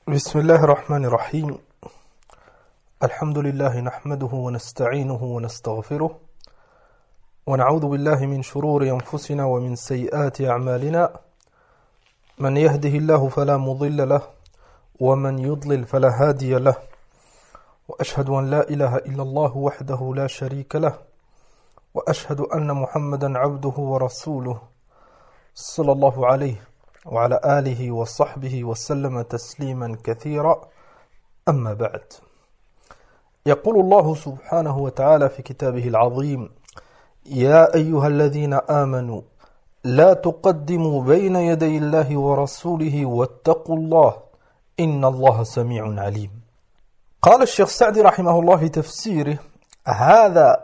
بسم الله الرحمن الرحيم الحمد لله نحمده ونستعينه ونستغفره ونعوذ بالله من شرور أنفسنا ومن سيئات أعمالنا من يهده الله فلا مضل له ومن يضلل فلا هادي له وأشهد أن لا إله إلا الله وحده لا شريك له وأشهد أن محمدا عبده ورسوله صلى الله عليه وعلى آله وصحبه وسلم تسليما كثيرا أما بعد يقول الله سبحانه وتعالى في كتابه العظيم يا أيها الذين آمنوا لا تقدموا بين يدي الله ورسوله واتقوا الله إن الله سميع عليم. قال الشيخ سعدي رحمه الله في تفسيره هذا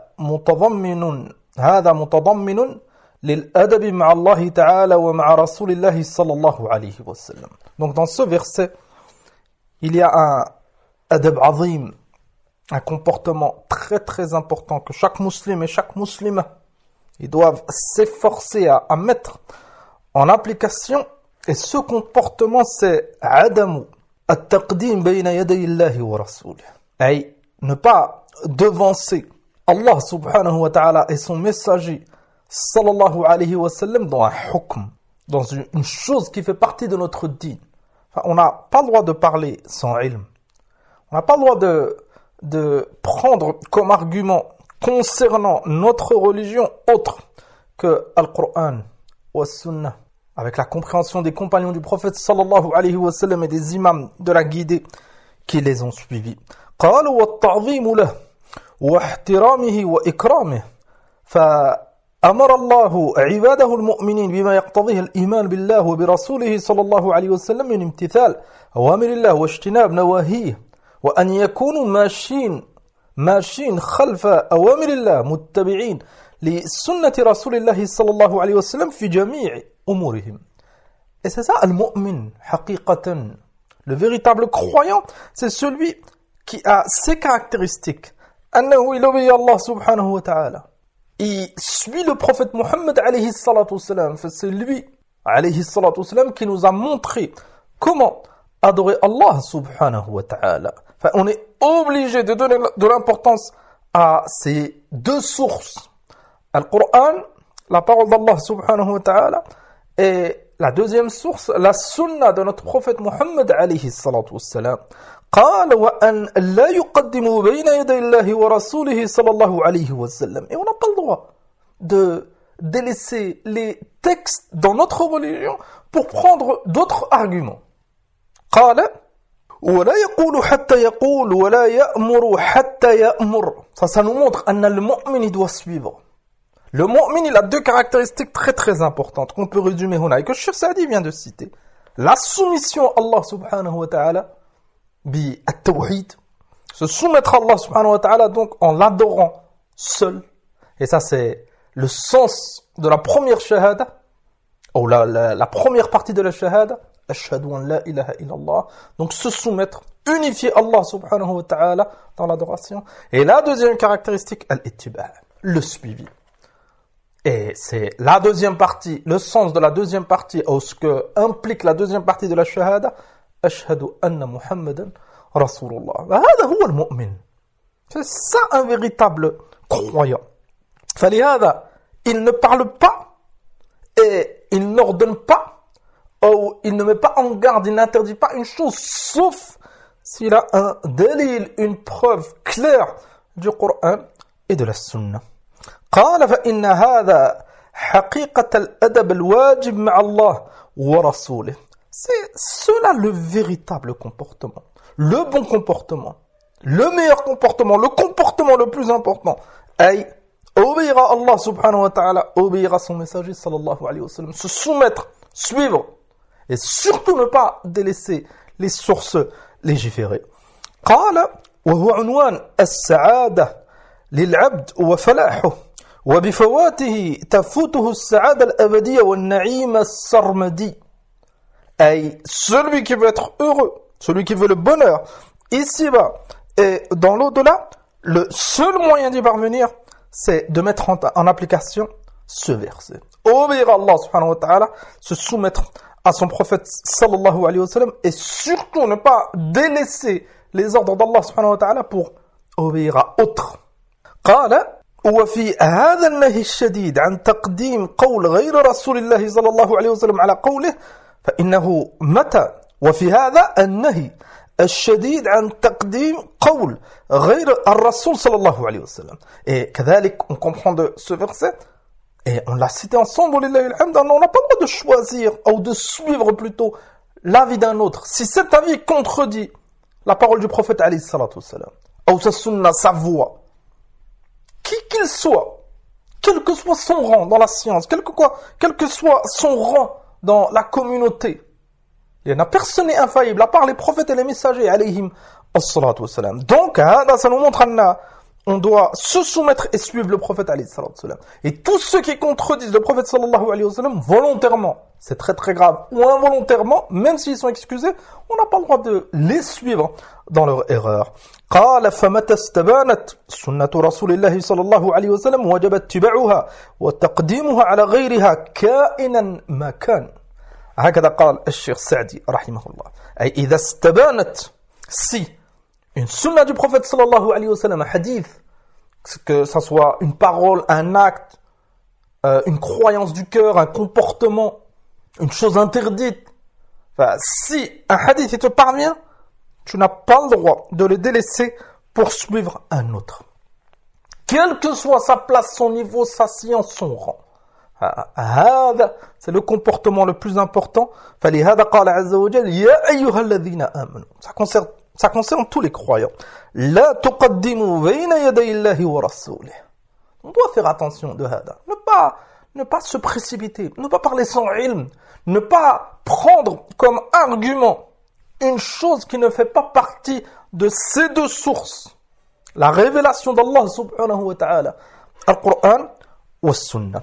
متضمن للأدب مع الله تعالى ومع رسول الله صلى الله عليه وسلم. Donc dans ce verset, il y a un adab azim, un comportement très très important que chaque musulman et chaque musulmane ils doivent s'efforcer à mettre en application, et ce comportement c'est adamu at-taqdim bayna yaday Allah wa rasulih, ay ne pas devancer Allah subhanahu wa ta'ala et son messager sallallahu alayhi wa sallam dans un hukm, dans une chose qui fait partie de notre dîn. Enfin, on n'a pas le droit de parler sans ilm. On n'a pas le droit de prendre comme argument concernant notre religion autre que Al-Qur'an ou Sunnah, avec la compréhension des compagnons du prophète sallallahu alayhi wa sallam et des imams de la guidée qui les ont suivis. قالوا والتعظيم له واحترامه وإكرامه أمر الله عباده المؤمنين بما يقتضيه الإيمان بالله وبرسوله صلى الله عليه وسلم من امتثال أوامر الله واجتناب نواهيه وأن يكونوا ماشين خلف أوامر الله متبعين لسنة رسول الله صلى الله عليه وسلم في جميع أمورهم. Et c'est ça, al-mu'min, haqiqatan. Le véritable croyant, c'est celui qui a ces caractéristiques. أنه il obéit à Allah subhanahu wa ta'ala. Il suit le prophète Mohammed alayhi salatu wassalam. C'est lui alayhi salatu wassalam qui nous a montré comment adorer Allah subhanahu wa ta'ala. Enfin, on est obligé de donner de l'importance à ces deux sources. Al-Qur'an, la parole d'Allah subhanahu wa ta'ala, et la deuxième source, la sunna de notre prophète Mohammed alayhi salatu wassalam. قال وأن لا يقدموا بين يدي الله ورسوله صلى الله عليه وسلم. Et on n'a pas le droit de délaisser les textes dans notre religion pour prendre d'autres arguments. قال ولا يقول حتى يقول ولا يأمر حتى يأمر. Ça nous montre أن المؤمن doit suivre. Le mu'min, il a deux caractéristiques très très importantes qu'on peut résumer huna et que Cheikh Saadi vient de citer. La soumission à Allah subhanahu wa ta'ala, bi at-tawhid, se soumettre à Allah subhanahu wa ta'ala donc en l'adorant seul. Et ça c'est le sens de la première shahada, ou la première partie de la shahada, ashhadu an la ilaha illallah. Donc se soumettre, unifier Allah subhanahu wa ta'ala dans l'adoration. Et la deuxième caractéristique, al-ittiba', le suivi. Et c'est la deuxième partie, le sens de la deuxième partie, ou ce que implique la deuxième partie de la shahada, أشهد أن محمدا رسول الله. هذا هو المؤمن. C'est ça un véritable croyant. فلهذا il ne parle pas et il n'ordonne pas, ou il ne met pas en garde, il n'interdit pas une chose sauf s'il a un dalil, une preuve claire du Coran et de la Sunna. قال فإن هذا حقيقة الأدب الواجب مع الله ورسوله. C'est cela le véritable comportement, le bon comportement, le meilleur comportement, le comportement le plus important. Ay, obéir à Allah subhanahu wa ta'ala, obéir à son messager sallallahu alayhi wa sallam, se soumettre, suivre, et surtout ne pas délaisser les sources légiférées. قال وهو عنوان السعادة للعبد وفلاحه وبفواته تفوته السعادة الأبدية والنعيم السرمدي. Et celui qui veut être heureux, celui qui veut le bonheur, ici-bas et dans l'au-delà, le seul moyen d'y parvenir, c'est de mettre en application ce verset. Obéir à Allah subhanahu wa ta'ala, se soumettre à son prophète sallallahu alayhi wa sallam et surtout ne pas délaisser les ordres d'Allah subhanahu wa ta'ala pour obéir à autre. قال وفي هذا النهي الشديد عن تقديم قول غير رسول الله صلى الله عليه وسلم على قوله فإنه متى وفي هذا النهي الشديد عن تقديم قول غير الرسول صلى الله عليه وسلم. Et كذلك on comprend de ce verset et on l'a cité ensemble, on n'a pas le droit de choisir ou de suivre plutôt l'avis d'un autre. Si cet avis contredit la parole du prophète alayhi salatu wassalam, ou sa sunna, sa voix, qui qu'il soit, quel que soit son rang dans la science, quel que soit son rang dans la communauté, il n'y a personne n'est infaillible à part les prophètes et les messagers alayhim as-salatu wassalam. Donc, ça nous montre on doit se soumettre et suivre le prophète alayhi salatu wassalam. Et tous ceux qui contredisent le prophète sallallahu alayhi wa sallam volontairement, c'est très très grave, ou involontairement, même s'ils sont excusés, on n'a pas le droit de les suivre dans leur erreur. قال فمتى استبانت سنة رسول الله صلى الله عليه وسلم وجب اتباعها وتقديمها على غيرها كائنا ما كان. هكذا قال الشيخ سعدي رحمه الله. أي إذا استبانت si une sunna du prophète sallallahu alayhi wa sallam, un hadith, que ça soit une parole, un acte, une croyance du cœur, un comportement, une chose interdite. Enfin, si un hadith te parvient, tu n'as pas le droit de le délaisser pour suivre un autre. Quelle que soit sa place, son niveau, sa science, son rang. C'est le comportement le plus important. فلهذا قال عز وجل يا أيها الذين آمنوا. Ça concerne tous les croyants. لا تقدموا بين يدي الله ورسوله. On doit faire attention de hada. Ne pas se précipiter, ne pas parler sans ilm, ne pas prendre comme argument une chose qui ne fait pas partie de ces deux sources. La révélation d'Allah subhanahu wa ta'ala, Al-Qur'an wa Sunnah.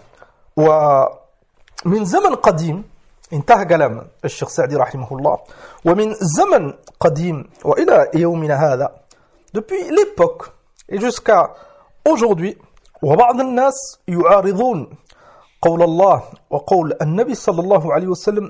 ومن زمن قديم انتهى كلام الشيخ سعدي رحمه الله ومن زمن قديم وإلى يومنا هذا depuis l'époque et jusqu'à aujourd'hui وبعض الناس يعارضون قول الله وقول النبي صلى الله عليه وسلم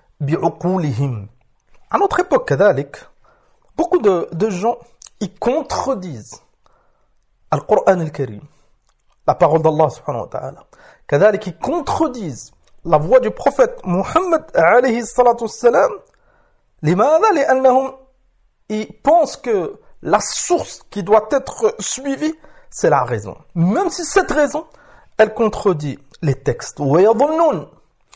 بعقولهم. À notre époque كذلك beaucoup de gens ils contredisent Al-Qur'an al-Karim, la parole d'Allah subhanahu wa ta'ala. كذلك ils contredisent la voix du prophète Muhammad alayhi salatu wassalam. لماذا؟ لأنهم ils pensent que la source qui doit être suivie, c'est la raison. Même si cette raison, elle contredit les textes. ويظنون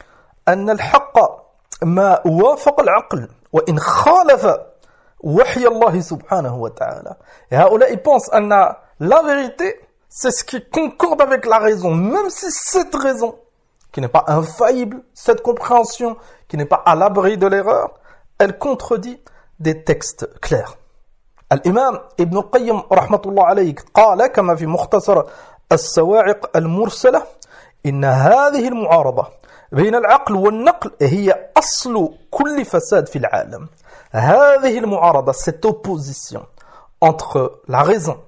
أن الحق ما وافق العقل وإن خالف وحي الله سبحانه وتعالى. Et هؤلاء ils pensent أن la vérité, c'est ce qui concorde avec la raison, même si cette raison, qui n'est pas infaillible, cette compréhension, qui n'est pas à l'abri de l'erreur, elle contredit des textes clairs. الإمام ابن القيم رحمة الله عليه قال كما في مختصر السواعق المرسلة إن هذه المعارضة بين العقل والنقل هي أصل كل فساد في العالم. هذه المعارضة, cette opposition entre la raison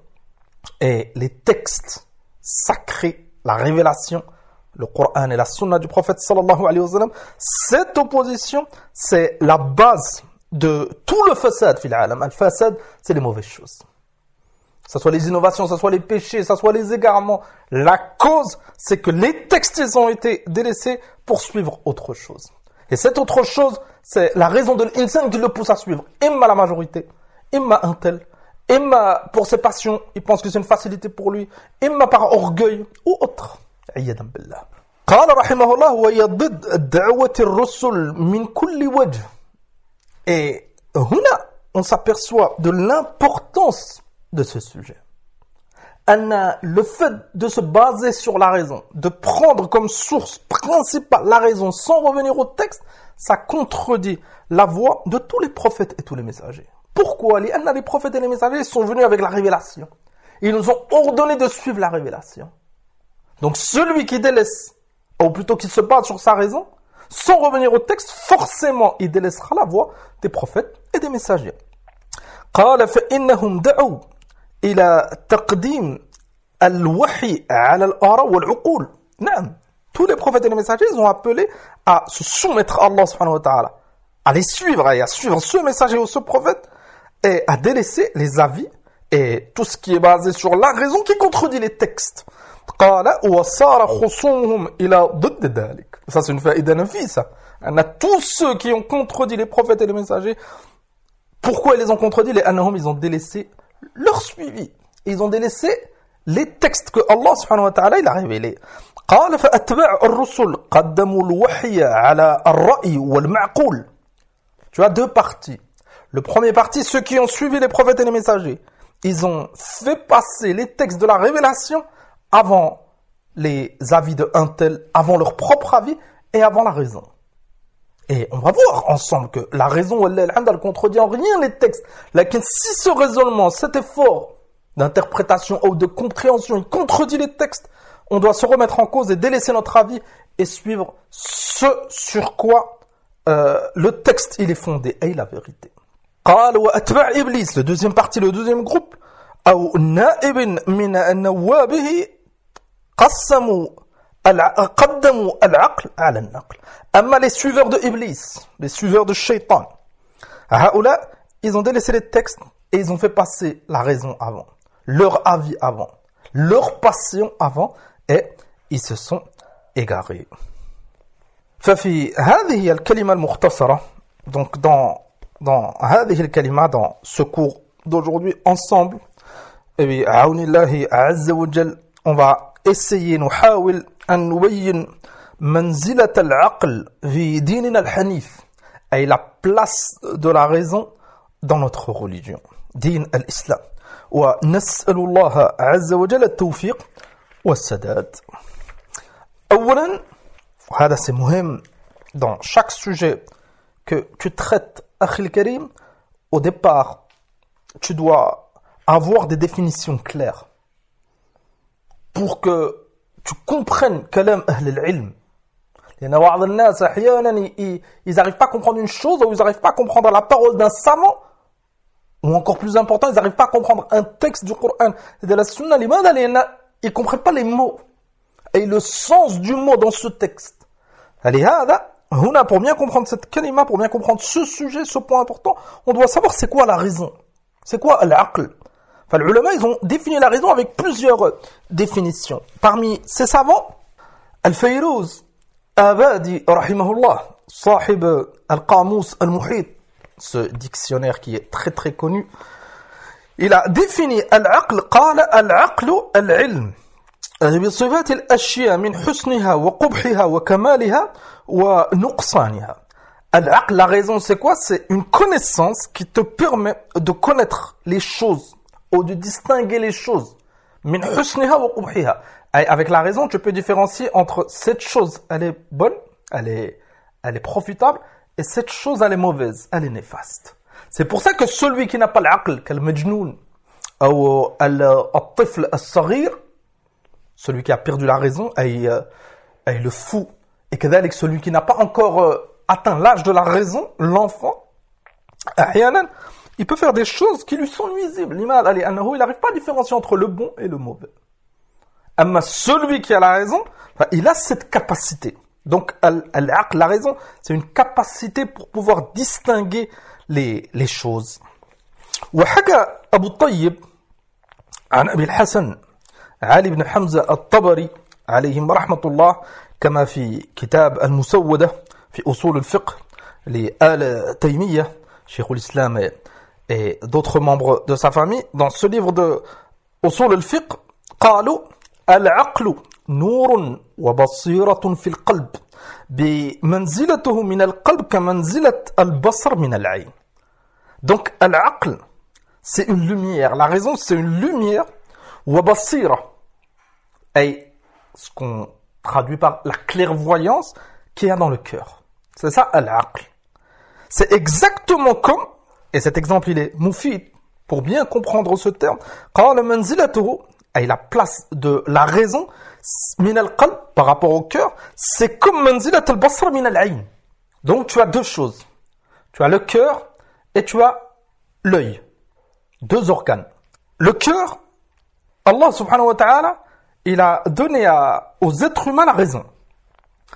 et les textes sacrés, la révélation, le Coran et la Sunna du prophète sallallahu alayhi wa sallam, cette opposition, c'est la base de tout le fasad fil alam. Al-fasad, c'est les mauvaises choses. Que ce soit les innovations, que ce soit les péchés, que ce soit les égarements. La cause, c'est que les textes ils ont été délaissés pour suivre autre chose. Et cette autre chose, c'est la raison de l'insan qui le pousse à suivre. Imma la majorité, imma un tel, imma pour ses passions, il pense que c'est une facilité pour lui, imma par orgueil ou autre. عياذا بالله. قال رحمه الله وهي ضد دعوة الرسل من كل وجه. Et هنا on s'aperçoit de l'importance de ce sujet. Le fait de se baser sur la raison, de prendre comme source principale la raison sans revenir au texte, ça contredit la voix de tous les prophètes et tous les messagers. Pourquoi? Les prophètes et les messagers sont venus avec la révélation. Ils nous ont ordonné de suivre la révélation. Donc celui qui délaisse, ou plutôt qui se base sur sa raison, sans revenir au texte, forcément il délaissera la voix des prophètes et des messagers. قال فإنهم دعوا إلى تقديم الوحي على الآراء والعقول. نعم, Tous les prophètes et les messagers, ils ont appelé à se soumettre à Allah subhanahu wa ta'ala, à les suivre et à suivre ce messager ou ce prophète, et à délaisser les avis et tout ce qui est basé sur la raison qui contredit les textes. Ça, c'est une faïda nafisa. On a tous ceux qui ont contredit les prophètes et les messagers. Pourquoi ils les ont contredits? Les anahum, ils ont délaissé leur suivi. Ils ont délaissé les textes que Allah subhanahu wa ta'ala il a révélés. قال فأتباع الرسل قدموا الوحي على الرأي والمعقول. Tu as deux parties. Le premier parti, ceux qui ont suivi les prophètes et les messagers, ils ont fait passer les textes de la révélation avant les avis de un tel, avant leur propre avis et avant la raison. Et on va voir ensemble que la raison, elle contredit en rien les textes. Lakin si ce raisonnement, cet effort d'interprétation ou de compréhension, il contredit les textes, on doit se remettre en cause et délaisser notre avis et suivre ce sur quoi le texte il est fondé et la vérité. قال وأتباع إبليس, le deuxième partie, le deuxième groupe, أو نائب من نوابه قدموا العقل على النقل. أما les suiveurs de Iblis, les suiveurs de Shaitan, هؤلاء, ils ont délaissé les textes et ils ont fait passer la raison avant, leur avis avant, leur passion avant, et ils se sont égarés. ففي هذه الكلمة المختصرة, donc dans هذه الكلمة, dans ce cours d'aujourd'hui ensemble, et بعون الله عز وجل, on va essayer نحاول أن نبين منزلة العقل في ديننا الحنيف, et la place de la raison dans notre religion, دين الإسلام, ونسأل الله عز وجل التوفيق والسداد. أولا, هذا c'est مهم dans chaque sujet que tu traites, Akhi al-Karim, au départ, tu dois avoir des définitions claires pour que tu comprennes kalam ahl al-ilm. Il y en a بعض الناس أحيانا ils n'arrivent pas à comprendre une chose, ou ils n'arrivent pas à comprendre la parole d'un savant, ou encore plus important, ils n'arrivent pas à comprendre un texte du Coran et de la Sunna. لماذا؟ لأن ils ne comprennent pas les mots et le sens du mot dans ce texte. لهذا هنا, pour bien comprendre cette kalima, pour bien comprendre ce sujet, ce point important, on doit savoir c'est quoi la raison, c'est quoi al-aql. Enfin, les ulama, ils ont défini la raison avec plusieurs définitions. Parmi ces savants, Al-Fayrouz Abadi, rahimahullah, sahib al-Qamus al-Muhit, ce dictionnaire qui est très très connu, il a défini al-aql, qala al-aqlu al-ilm بصفات الأشياء من حسنها وقبحها وكمالها ونقصانها. Al-aql, la raison, c'est quoi? C'est une connaissance qui te permet de connaître les choses ou de distinguer les choses. من حسنها وقبحها. Avec la raison, tu peux différencier entre cette chose, elle est bonne, elle est profitable, et cette chose, elle est mauvaise, elle est néfaste. C'est pour ça que celui qui n'a pas l'aql, كالمجنون ou الطفل الصغير, celui qui a perdu la raison est le fou. Et كذلك celui qui n'a pas encore atteint l'âge de la raison, l'enfant, il peut faire des choses qui lui sont nuisibles. Il n'arrive pas à différencier entre le bon et le mauvais. Mais celui qui a la raison, il a cette capacité. Donc, la raison, c'est une capacité pour pouvoir distinguer les choses. وحكى أبو الطيب عن أبي الحسن علي بن حمزة الطبري عليهم رحمة الله كما في كتاب المسودة في أصول الفقه لآل تيمية شيخ الإسلام et d'autres membres de sa famille dans ce livre de أصول الفقه قالوا العقل نور وبصيرة في القلب بمنزلته من القلب كمنزلة البصر من العين. Donc العقل c'est une lumière, la raison c'est une lumière, وبصيرة et ce qu'on traduit par la clairvoyance qu'il y a dans le cœur. C'est ça al-aql. C'est exactement comme, et cet exemple il est moufid pour bien comprendre ce terme, قال منزلته et la place de la raison min al-qalb par rapport au cœur, c'est comme manzilat al-basr min al-ayn. Donc tu as deux choses. Tu as le cœur et tu as l'œil. Deux organes. Le cœur, Allah subhanahu wa ta'ala, il a donné aux êtres humains la raison.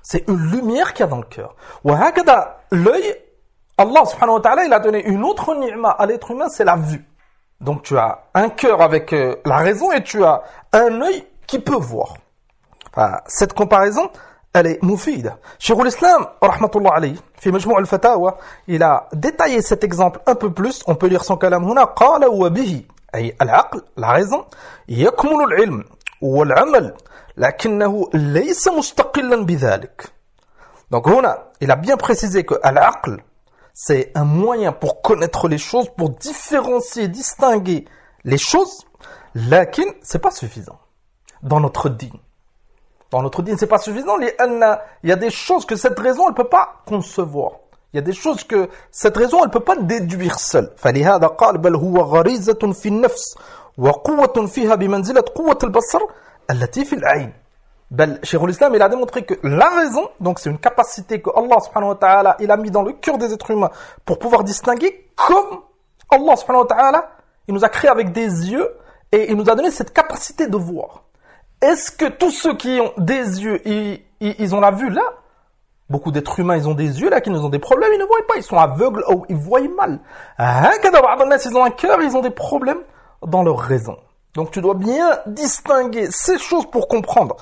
C'est une lumière qu'il y a dans le cœur. وهكذا l'œil, Allah subhanahu wa ta'ala, il a donné une autre ni'ma à l'être humain, c'est la vue. Donc tu as un cœur avec la raison et tu as un œil qui peut voir. Enfin, cette comparaison, elle est moufide. Cheikh l'Islam, rahmatullah alayhi, fi Majmou' al-Fatawa, il a détaillé cet exemple un peu plus. On peut lire son kalam huna. Qala wa bihi, ay al-aql, la raison, yakmulu al-ilm wal-amal, lakinnahu laysa mustaqillan bidhalik. Donc huna, il a bien précisé que al-aql, c'est un moyen pour connaître les choses, pour différencier, distinguer les choses, lakin, c'est pas suffisant. Dans notre dîn. Dans notre dîn, c'est pas suffisant. Il y a des choses que cette raison, elle peut pas concevoir. Il y a des choses que cette raison, elle peut pas déduire seule. فلهذا قال بل هو غريزة في النفس وقوة فيها بمنزلة قوة البصر التي في العين. Cheikh l'Islam, il a démontré que la raison, donc c'est une capacité que Allah subhanahu wa ta'ala, il a mis dans le cœur des êtres humains pour pouvoir distinguer, comme Allah subhanahu wa ta'ala, il nous a créé avec des yeux et il nous a donné cette capacité de voir. Est-ce que tous ceux qui ont des yeux, ils ont la vue là? Beaucoup d'êtres humains, ils ont des yeux là, qui nous ont des problèmes, ils ne voient pas, ils sont aveugles ou ils voient mal. Ils ont un cœur, ils ont des problèmes dans leur raison. Donc tu dois bien distinguer ces choses pour comprendre.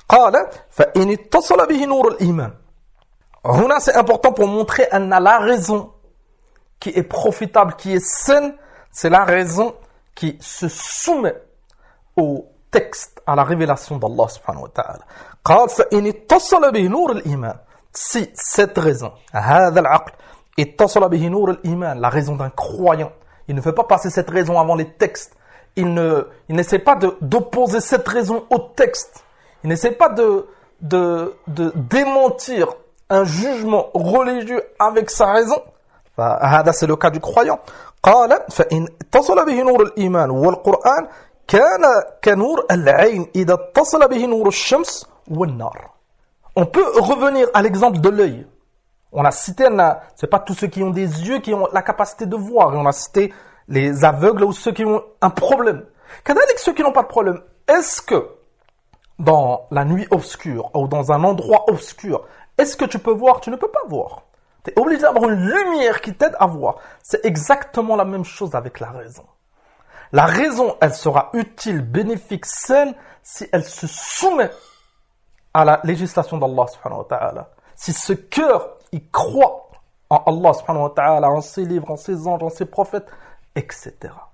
C'est important pour montrer la raison qui est profitable, qui est saine, c'est la raison qui se soumet au texte, à la révélation d'Allah subhanahu wa ta'ala. Si cette raison, la raison d'un croyant, il ne fait pas passer cette raison avant les textes, il n'essaie pas d'opposer cette raison au texte, il n'essaie pas de démentir un jugement religieux avec sa raison. C'est le cas du croyant. On peut revenir à l'exemple de l'œil. On a cité, c'est pas tous ceux qui ont des yeux qui ont la capacité de voir. Et on a cité les aveugles ou ceux qui ont un problème. Qu'adalik, ceux qui n'ont pas de problème, est-ce que dans la nuit obscure ou dans un endroit obscur, est-ce que tu peux voir? Tu ne peux pas voir. Tu es obligé d'avoir une lumière qui t'aide à voir. C'est exactement la même chose avec la raison. La raison, elle sera utile, bénéfique, saine si elle se soumet à la législation d'Allah subhanahu wa ta'ala. Si ce cœur, il croit en Allah subhanahu wa ta'ala, en ses livres, en ses anges, en ses prophètes, etc.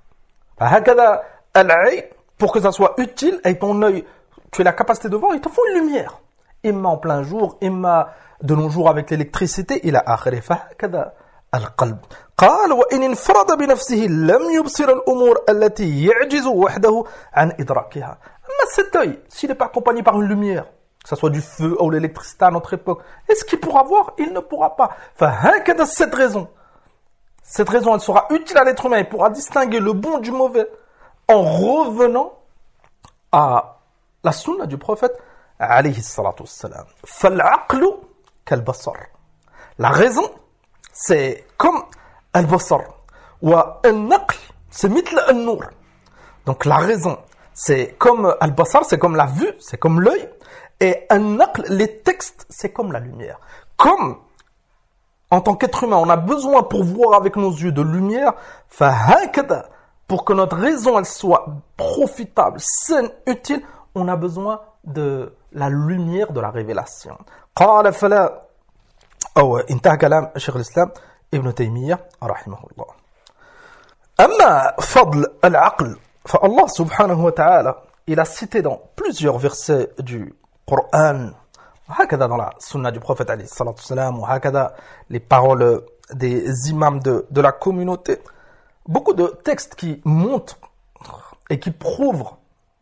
Pour que ça soit utile, et ton œil, tu as la capacité de voir, il te faut une lumière. Imma en plein jour, imma de nos jours avec l'électricité, il a akhiri. فهكذا القلب. قال وإن انفرد بنفسه لم يبصر الأمور التي يعجز وحده عن إدراكها. Mais cet œil, s'il n'est pas accompagné par une lumière, que ce soit du feu ou l'électricité à notre époque, est-ce qu'il pourra voir? Il ne pourra pas. فهكذا cette raison, elle sera utile à l'être humain, il pourra distinguer le bon du mauvais en revenant à la sunna du prophète alayhi salatu wassalam. فالعقل كالبصر. La raison, c'est comme al-basar. Wa-al-naql, c'est mithl al-nour. Donc la raison, c'est comme al-basar, c'est comme la vue, c'est comme l'œil. Et al-naql, les textes, c'est comme la lumière. Comme en tant qu'être humain, on a besoin pour voir avec nos yeux de lumière, fahakada, pour que notre raison elle soit profitable, saine, utile, on a besoin de la lumière de la révélation. قال فلا أو انتهى كلام شيخ الإسلام ابن تيمية رحمه الله. أما فضل العقل فالله سبحانه وتعالى il a cité dans plusieurs versets du Coran, هكذا dans la sunna du prophète عليه الصلاة والسلام, وهكذا les paroles des imams de la communauté, beaucoup de textes qui montrent et qui prouvent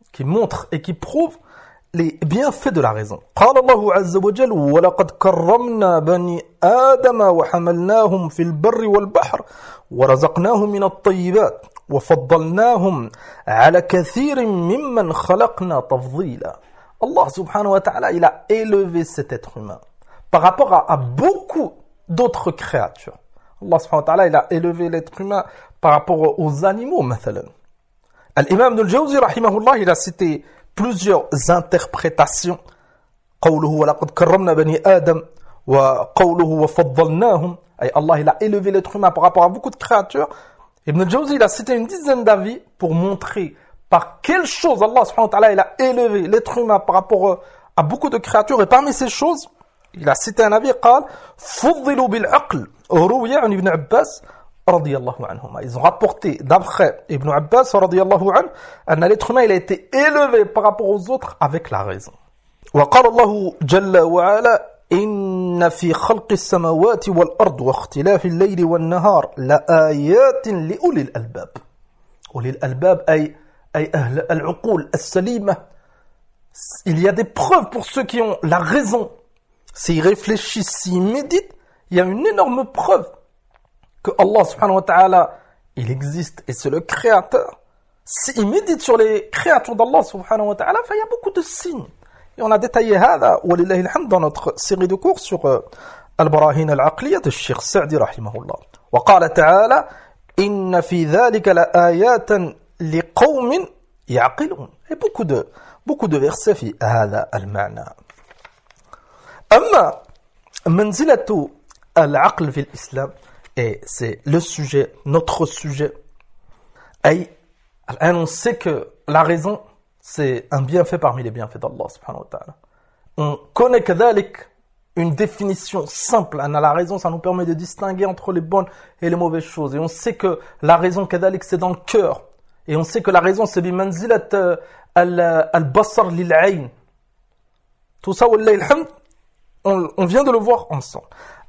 les bienfaits de la raison. قال الله عز وجل ولقد كرمنا بني آدم وحملناهم في البر والبحر ورزقناهم من الطيبات وفضلناهم على كثير ممن خلقنا تفضيلا. Allah subhanahu wa ta'ala, il a élevé cet être humain par rapport à beaucoup d'autres créatures. Allah subhanahu wa ta'ala, il a élevé l'être humain par rapport aux animaux, مثلا. Al-Imam Ibn al-Jawzi, rahimahullah, il a cité plusieurs interprétations قوله ولقد كرمنا بني آدم وقوله وفضلناهم أي Allah il a élevé l'être humain par rapport à beaucoup de créatures. Ibn al-Jawzi il a cité une dizaine d'avis pour montrer par quelle chose Allah subhanahu wa ta'ala il a élevé l'être humain par rapport à beaucoup de créatures. Et parmi ces choses, il a cité un avis قال فضلوا بالعقل روي عن ابن عباس رضي الله عنهما. Ils ont rapporté d'après Ibn Abbas رضي الله عنه أن l'être humain il a été élevé par rapport aux autres avec la raison. وقال الله جل وعلا إن في خلق السماوات والأرض واختلاف الليل والنهار لآيات لأولي الألباب. أولي الألباب أي أهل العقول السليمة. Il y a des preuves pour ceux qui ont la raison. S'ils réfléchissent, s'ils méditent, il y a une énorme preuve que Allah subhanahu wa ta'ala, il existe et c'est le créateur. S'ils méditent sur les créatures d'Allah subhanahu wa ta'ala, il y a beaucoup de signes. Et on a détaillé هذا ولله الحمد dans notre série de cours sur البراهين العقلية de Cheikh Sa'di رحمه الله. وقال تعالى إن في ذلك لآيات لقوم يعقلون. Et beaucoup de versets في هذا المعنى. أما منزلة العقل في الإسلام et c'est le sujet, notre sujet. أي الآن on sait que la raison c'est un bienfait parmi les bienfaits d'Allah subhanahu wa ta'ala. On connaît كذلك une définition simple. La raison, ça nous permet de distinguer entre les bonnes et les mauvaises choses. Et on sait que la raison كذلك c'est dans le cœur. Et on sait que la raison c'est بمنزلة البصر للعين. Tout ça, والله الحمد, on vient de le voir ensemble.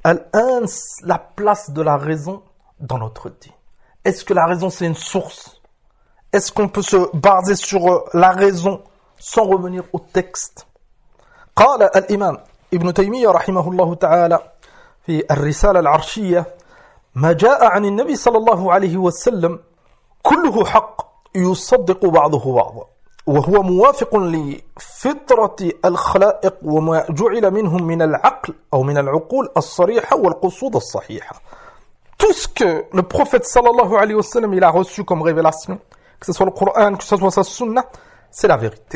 La place de la raison dans notre vie. Est-ce que la raison c'est une source? Est-ce qu'on peut se baser sur la raison sans revenir au texte? قال الإمام ابن تيمية رحمه الله تعالى في الرسالة العرشية ما جاء عن النبي صلى الله عليه وسلم كله حق يصدق بعضه بعضا وهو موافق لفطرة الخلائق وما جعل منهم من العقل أو من العقول الصريحة والقصود الصحيحة. Tout ce que le prophète sallallahu alayhi wa sallam il a reçu comme révélation, que ce soit le Coran, que ce soit sa sunna, c'est la vérité.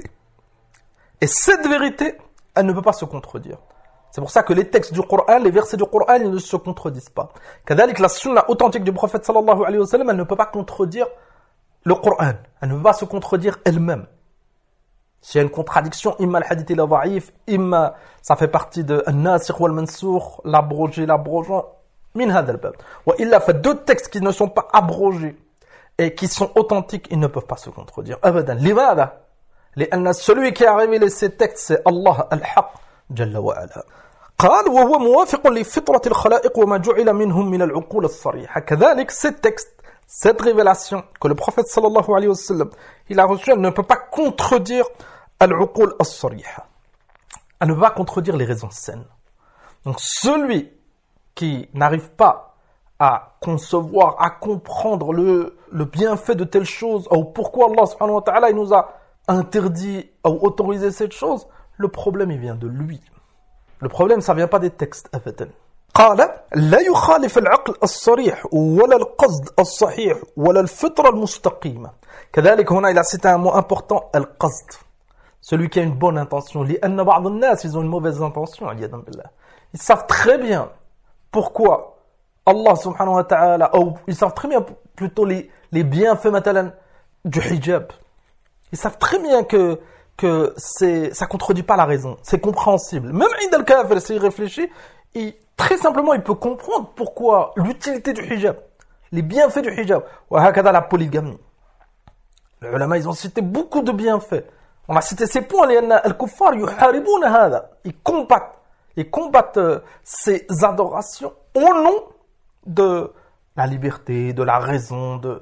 Et cette vérité, elle ne peut pas se contredire. C'est pour ça que les textes du Coran, les versets du Coran, ils ne se contredisent pas. Kadalik, la sunna authentique du prophète sallallahu alayhi wa sallam, elle ne peut pas contredire le Coran. Elle ne peut pas se contredire elle-même. S'il y a une contradiction, imma al-hadith il est da'if, imma ça fait partie de al-nasikh wal-mansukh, l'abrogé, l'abrogeant, min hadha al-bab. Wa illa fait deux textes qui ne sont pas abrogés et qui sont authentiques, ils ne peuvent pas se contredire. Abadan. Limada? Celui qui a révélé ces textes, c'est Allah al-Haq, Jalla wa ala. قال وهو موافق لفطرة الخلائق وما جعل منهم من العقول الصريحة. كذلك ces textes, cette révélation que le prophète sallallahu alayhi wa sallam il a reçue, elle ne peut pas contredire al-uqul as-sariha. Elle ne peut pas contredire les raisons saines. Donc celui qui n'arrive pas à concevoir, à comprendre le bienfait de telle chose, ou pourquoi Allah subhanahu wa ta'ala il nous a interdit ou autorisé cette chose, le problème il vient de lui. Le problème ça vient pas des textes abadan. قال لا يخالف العقل الصريح ولا القصد الصحيح ولا الفطرة المستقيمة. كذلك هنا il a cité un mot important, القصد. Celui qui a une bonne intention. لأن بعض الناس ils ont une mauvaise intention. Ils savent très bien pourquoi Allah subhanahu wa ta'ala, ou ils savent très bien plutôt les bienfaits مثلا du hijab. Ils savent très bien que ça contredit pas la raison. C'est compréhensible. Même Eid al-Kafir, s'il réfléchit, très simplement, il peut comprendre pourquoi l'utilité du hijab, les bienfaits du hijab, ou hakada la polygamie. Les ulama, ils ont cité beaucoup de bienfaits. On a cité ces points, les al-kuffar yuharibuna hada. Ils combattent ces adorations au nom de la liberté, de la raison, de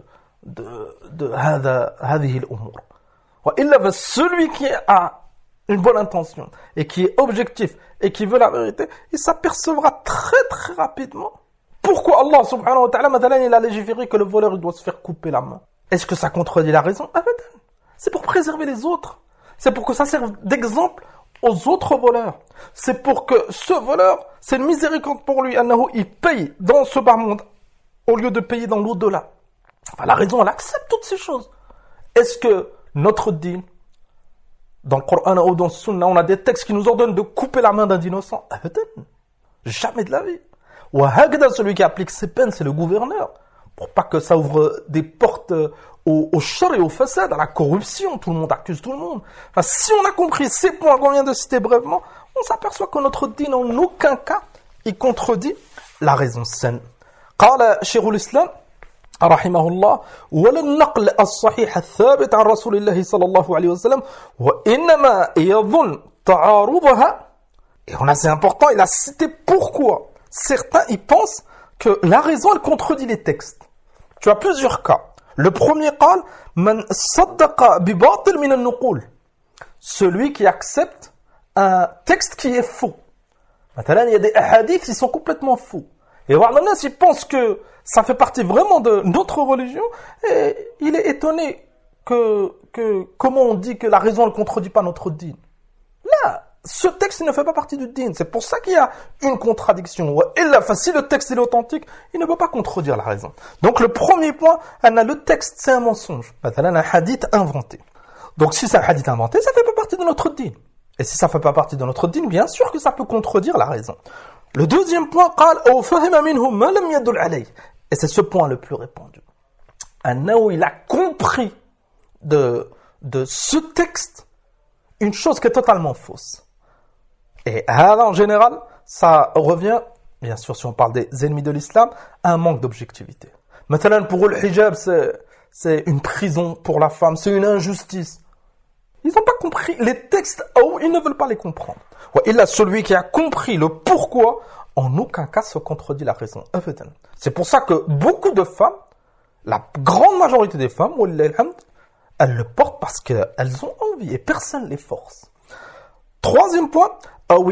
هذه الأمور. Celui qui a une bonne intention et qui est objectif et qui veut la vérité, il s'apercevra très très rapidement pourquoi Allah subhanahu wa ta'ala il a légiféré que le voleur il doit se faire couper la main. Est-ce que ça contredit la raison? C'est pour préserver les autres. C'est pour que ça serve d'exemple aux autres voleurs. C'est pour que ce voleur, c'est une miséricorde pour lui, il paye dans ce bas monde au lieu de payer dans l'au-delà. Enfin, la raison, elle accepte toutes ces choses. Est-ce que notre dîn, dans le Coran ou dans le Sunna, on a des textes qui nous ordonnent de couper la main d'un innocent. Jamais de la vie. Ou celui qui applique ces peines, c'est le gouverneur. Pour pas que ça ouvre des portes au shar et au façade, à la corruption. Tout le monde accuse tout le monde. Enfin, si on a compris ces points qu'on vient de citer brièvement, on s'aperçoit que notre dîne, en aucun cas, il contredit la raison saine. قال شيخ الإسلام رحمه الله ولا النقل الصحيح الثابت عن رسول الله صلى الله عليه وسلم وإنما يظن تعارضها. Et on a, c'est important, il a cité pourquoi. Certains, ils pensent que la raison, elle contredit les textes. Tu as plusieurs cas. Le premier قال من صدق بباطل من النقول. Celui qui accepte un texte qui est faux. Maintenant, il y a des hadiths qui sont complètement faux. Et Warnanas, il pense que ça fait partie vraiment de notre religion, et il est étonné que comment on dit que la raison ne contredit pas notre dîn. Là, ce texte ne fait pas partie du dîn. C'est pour ça qu'il y a une contradiction. Et là, si le texte est authentique, il ne peut pas contredire la raison. Donc le premier point, le texte c'est un mensonge. Un hadith inventé. Donc si c'est un hadith inventé, ça ne fait pas partie de notre dîn. Et si ça ne fait pas partie de notre dîn, bien sûr que ça peut contredire la raison. Le deuxième point, et c'est ce point le plus répandu. Il a compris de ce texte une chose qui est totalement fausse. Et en général, ça revient, bien sûr si on parle des ennemis de l'islam, à un manque d'objectivité. Maintenant, pour eux, le hijab, c'est une prison pour la femme, c'est une injustice. Ils n'ont pas compris les textes, ils ne veulent pas les comprendre. Il a celui qui a compris le pourquoi, en aucun cas se contredit la raison. C'est pour ça que beaucoup de femmes, la grande majorité des femmes, elles le portent parce qu'elles ont envie et personne ne les force. Troisième point, ou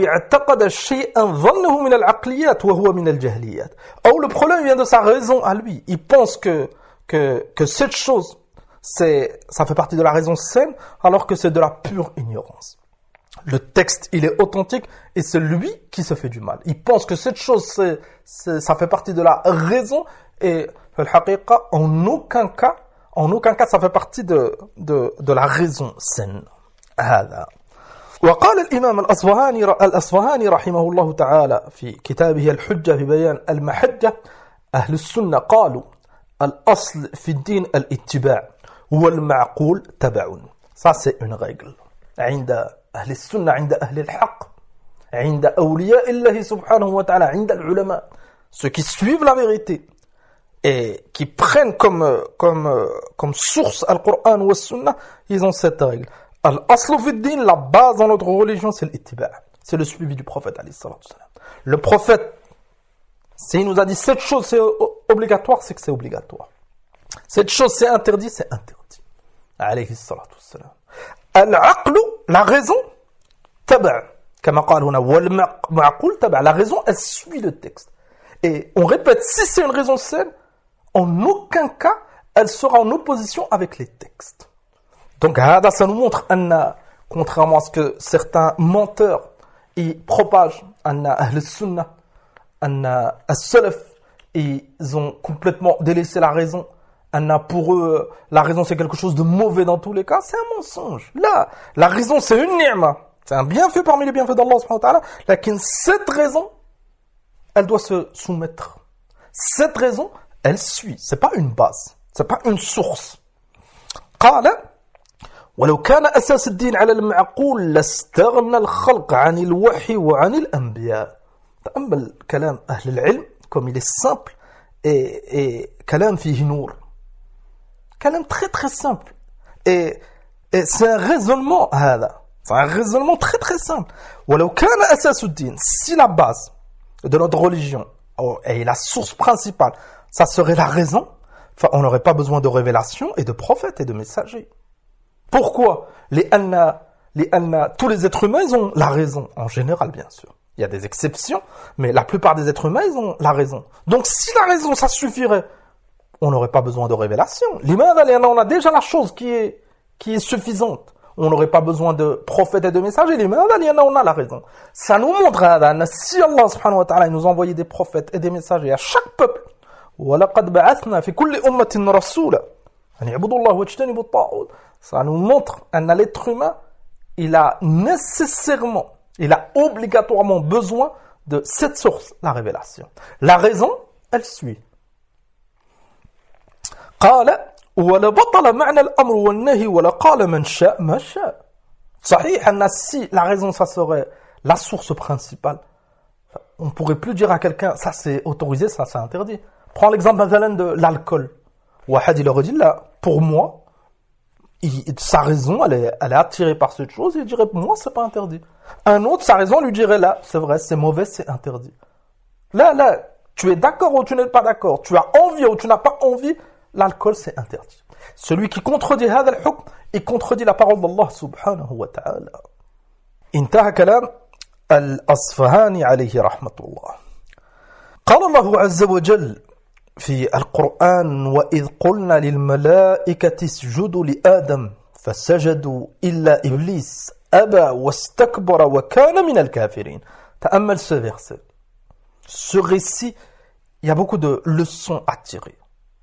le problème vient de sa raison à lui. Il pense que cette chose, ça fait partie de la raison saine, alors que c'est de la pure ignorance. Le texte, il est authentique et c'est lui qui se fait du mal. Il pense que cette chose, ça fait partie de la raison et en aucun cas, ça fait partie de la raison saine. وقال الإمام الأصفهاني رحمه الله تعالى في كتابه الحجة في بيان المحجة أهل السنة قالوا الأصل في الدين الاتباع والمعقول تبع. Ça c'est une règle. عند أهل السنة عند أهل الحق عند أولياء الله سبحانه وتعالى عند العلماء, ceux qui suivent la vérité et qui prennent comme source Al-Qur'an ou Al-Sunnah, ils ont cette règle. Al-aslu fi din, la base dans notre religion, c'est l'ittiba', c'est le suivi du prophète alayhi salatu salam. Le prophète, s'il nous a dit cette chose c'est obligatoire, c'est que c'est obligatoire. Cette chose c'est interdit, c'est interdit. Alayhi salatu salam. Al-aqlu, la raison, taba', kama qala huna, wal ma'qul taba', la raison elle suit le texte. Et on répète, si c'est une raison saine, en aucun cas elle sera en opposition avec les textes. Donc, ça nous montre, contrairement à ce que certains menteurs ils propagent, Ahl-Sunnah, As-Salaf, ils ont complètement délaissé la raison. Pour eux, la raison c'est quelque chose de mauvais dans tous les cas, c'est un mensonge. Là, la raison c'est une ni'ma, c'est un bienfait parmi les bienfaits d'Allah subhanahu wa ta'ala, lakin cette raison, elle doit se soumettre. Cette raison, elle suit, c'est pas une base, c'est pas une source. قال ولو كان أساس الدين على المعقول لاستغنى الخلق عن الوحي وعن الأنبياء. تأمل كلام أهل العلم comme il est simple et كلام فيه نور. كلام très très simple et c'est un raisonnement هذا. C'est un raisonnement très très simple. ولو كان أساس الدين, si la base de notre religion et la source principale, ça serait la raison, on n'aurait pas besoin de révélations et de prophètes et de messagers. Pourquoi? Tous les êtres humains, ils ont la raison, en général, bien sûr. Il y a des exceptions, mais la plupart des êtres humains, ils ont la raison. Donc, si la raison, ça suffirait, on n'aurait pas besoin de révélation. On a déjà la chose qui est suffisante. On n'aurait pas besoin de prophètes et de messagers. On a la raison. Ça nous montre, si Allah subhanahu wa ta'ala nous a envoyé des prophètes et des messagers à chaque peuple, وَلَقَدْ بَعَثْنَا فِي كُلِّ أُمَّةٍ رَسُولًا أَنِ اعْبُدُوا اللَّهَ وَاجْتَنِبُوا الطَّاغُوتَ. Ça nous montre l'être humain il a nécessairement, il a obligatoirement besoin de cette source, la révélation. La raison, elle suit. قال ولبطل معنى الأمر والنهي ولقال من شاء ما شاء. صحيح أن si la raison ça serait la source principale, on ne pourrait plus dire à quelqu'un ça c'est autorisé, ça c'est interdit. Prends l'exemple de l'alcool. Wahad il aurait dit là, pour moi, sa raison elle est attirée par cette chose, il dirait moi c'est pas interdit. Un autre sa raison lui dirait là, c'est vrai, c'est mauvais, c'est interdit. Là, tu es d'accord ou tu n'es pas d'accord, tu as envie ou tu n'as pas envie, l'alcool c'est interdit. Celui qui contredit هذا الحكم, il contredit la parole d'Allah subhanahu wa ta'ala. انتهى كلام الأصفهاني عليه رحمة الله. قال الله عز وجل في القرآن وإذ قلنا للملائكة اسجدوا لآدم فسجدوا إلا إبليس أبى واستكبر وكان من الكافرين. تأمل ce verset. Ce récit, il y a beaucoup de leçons à tirer.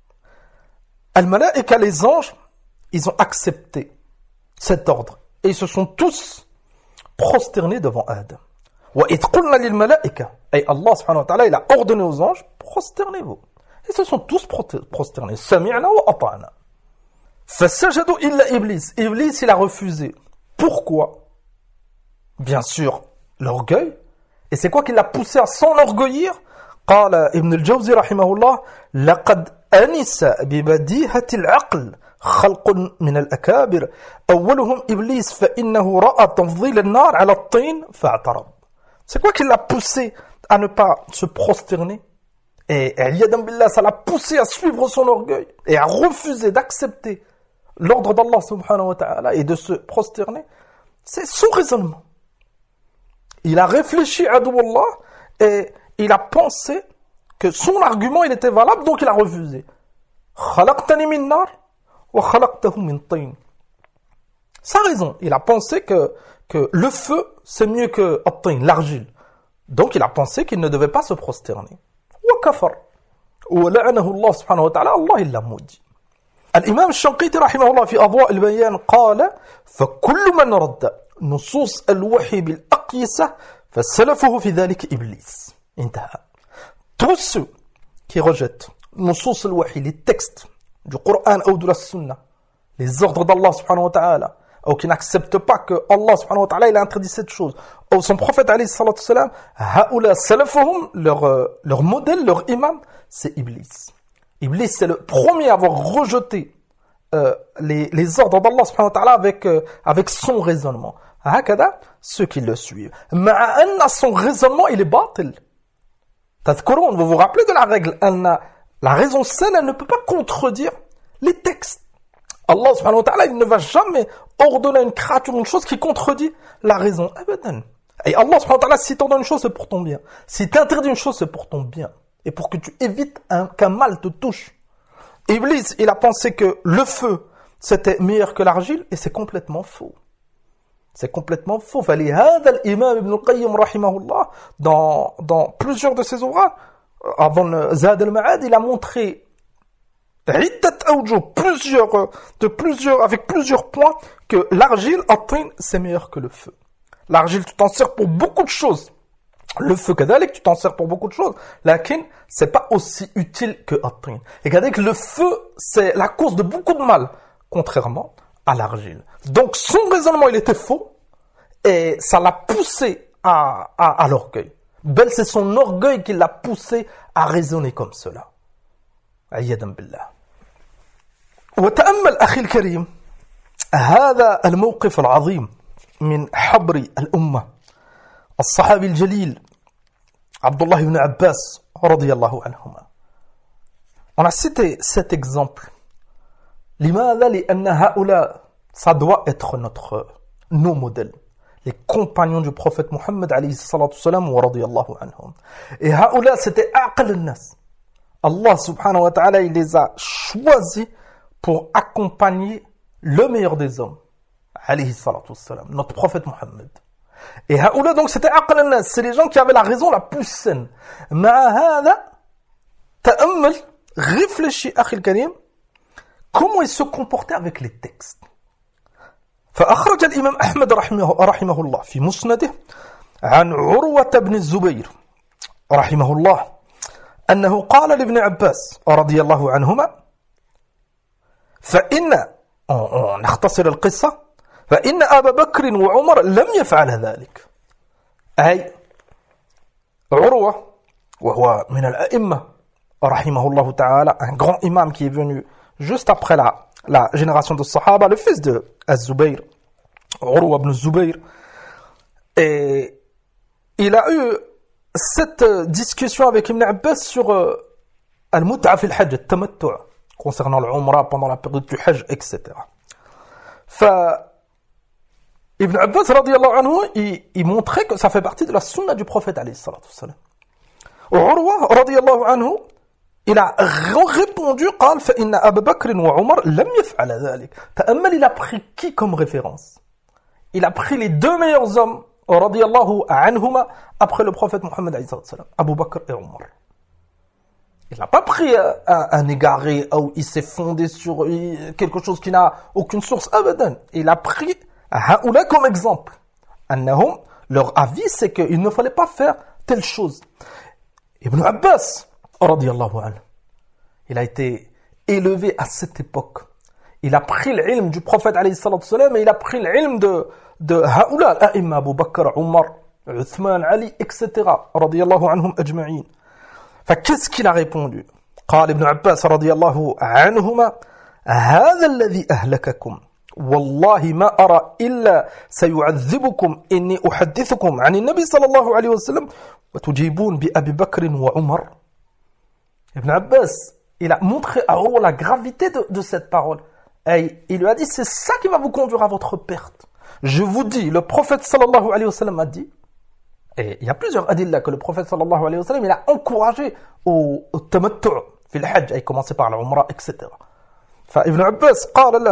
Al-Malaïka, les anges, ils ont accepté cet ordre et ils se sont tous prosternés devant Adam. وَإِذْ قُلْنَا لِلْمَلَائِكَةِ Et Allah subhanahu wa ta'ala, il a ordonné aux anges, prosternez-vous. Ils se sont tous prosternés. سَمِعْنَا وَأَطَعْنَا فَسَجَدُوا إِلَّا إِبْلِيسِ. Iblis, il a refusé. Pourquoi? Bien sûr, l'orgueil. Et c'est quoi qui l'a poussé à s'enorgueillir? قال ابن الجوزي رحمه الله لقد أنس ببديهة العقل خلق من الأكابر أولهم إبليس فإنه رأى تفضيل النار على الطين فاعترض. C'est quoi qui l'a poussé à ne pas se prosterner? Et Yadam Billah, ça l'a poussé à suivre son orgueil et à refuser d'accepter l'ordre d'Allah subhanahu wa ta'ala et de se prosterner. C'est son raisonnement. Il a réfléchi à Allah et il a pensé que son argument il était valable, donc il a refusé. خلقتني من نار وخلقته من طين. Sa raison, il a pensé que le feu c'est mieux que الطين, l'argile. Donc il a pensé qu'il ne devait pas se prosterner. وكفر ولعنه الله سبحانه وتعالى. الله il l'a maudit. الإمام الشنقيطي رحمه الله في أضواء البيان قال فكل من رد نصوص الوحي بالأقيسة فسلفه في ذلك إبليس. انتهى. Tous ceux qui rejettent نصوص الوحي, les textes du Coran ou de la Sunna, les ordres d'Allah subhanahu wa ta'ala, ou qui n'acceptent pas que Allah subhanahu wa ta'ala il a interdit cette chose, ou son prophète alayhi salatu salam, haoula salafuhum, leur modèle, leur imam, c'est Iblis. Iblis c'est le premier à avoir rejeté les ordres d'Allah subhanahu wa ta'ala avec son raisonnement. Hakada, ceux qui le suivent. Ma'a anna son raisonnement il est batil. Tadhkurun, vous vous rappelez de la règle, la raison saine elle ne peut pas contredire les textes. Allah subhanahu wa ta'ala il ne va jamais ordonner à une créature une chose qui contredit la raison. Abadan. Et Allah subhanahu wa ta'ala si t'ordonne une chose c'est pour ton bien. Si t'interdis une chose c'est pour ton bien. Et pour que tu évites qu'un mal te touche. Iblis il a pensé que le feu c'était meilleur que l'argile et c'est complètement faux. C'est complètement faux. فلهذا الإمام ابن القيم رحمه الله dans plusieurs de ses ouvrages avant Zad al-Ma'ad il a montré avec plusieurs points que l'argile at-tin c'est meilleur que le feu. L'argile tu t'en sers pour beaucoup de choses. Le feu kadalik tu t'en sers pour beaucoup de choses. Lakin c'est pas aussi utile que at-tin. Et kadalik le feu c'est la cause de beaucoup de mal contrairement à l'argile. Donc son raisonnement il était faux et ça l'a poussé à l'orgueil. Bel c'est son orgueil qui l'a poussé à raisonner comme cela. عياذا بالله. وتأمل أخي الكريم هذا الموقف العظيم من حبر الأمة الصحابي الجليل عبد الله بن عباس رضي الله عنهما. On a cité cet exemple. لماذا؟ لأن هؤلاء ça doit être nos modèles, les compagnons du prophète Mohammed alayhi salatu salam wa radiyallahu anhum. Et هؤلاء c'était أعقل الناس. Allah subhanahu wa ta'ala il les a choisis pour accompagner le meilleur des hommes alayhi salatu salam, notre prophète Mohammed. Et هؤلاء donc c'était أعقل الناس, c'est les gens qui avaient la raison la plus saine. مع هذا تأمل, réfléchis أخي الكريم, comment ils se comportaient avec les textes. فأخرج الإمام أحمد رحمه الله في مسنده عن عروة بن الزبير رحمه الله أنه قال لابن عباس رضي الله عنهما فإن نختصر القصة فإن أبا بكر وعمر لم يفعل ذلك أي عروة وهو من الأئمة رحمه الله تعالى un grand imam qui est venu juste après la génération de Sahaba, le fils de Az-Zubayr, Urwa ibn Zubayr, et il a eu cette discussion avec Ibn Abbas sur al-mut'a fi al-hajj, al-tamattu' concernant l'umrah pendant la période du hajj, etc. Ibn Abbas radiyallahu anhu, il montrait que ça fait partie de la sunna du prophète alayhi salatu wassalam. Urwa radiyallahu anhu, il a répondu قال فإن أبا بكر وعمر لم يفعل ذلك. تأمل, il a pris qui comme référence? Il a pris les deux meilleurs hommes radiyallahu anhuma après le prophète Mohammed alayhi salam, Abu Bakr et Omar. Il n'a pas pris un égaré où il s'est fondé sur quelque chose qui n'a aucune source abadan. Il a pris haoula comme exemple. Annahum, leur avis c'est qu'il ne fallait pas faire telle chose. Ibn Abbas radiyallahu anhu, il a été élevé à cette époque. Il a pris l'ilm du prophète alayhi salatu salam et il a pris l'ilm de haoula al-a'imma Abu Bakr, Omar, Uthman, Ali, etc. radiyallahu anhum ajma'in. فكيف qu'il a répondu? قال ابن عباس رضي الله عنهما هذا الذي أهلككم والله ما أرى إلا سيعذبكم إني أحدثكم عن النبي صلى الله عليه وسلم وتجيبون بأبي بكر وعمر. Ibn Abbas, il a montré à Urwa la gravité de cette parole. Et il lui a dit, c'est ça qui va vous conduire à votre perte. Je vous dis, le prophète sallallahu alayhi wa sallam a dit, et il y a plusieurs adillas que le prophète sallallahu alayhi wa sallam, il a encouragé au tamattu' fi al-hajj, à commencer par l'umrah, etc. Ibn Abbas,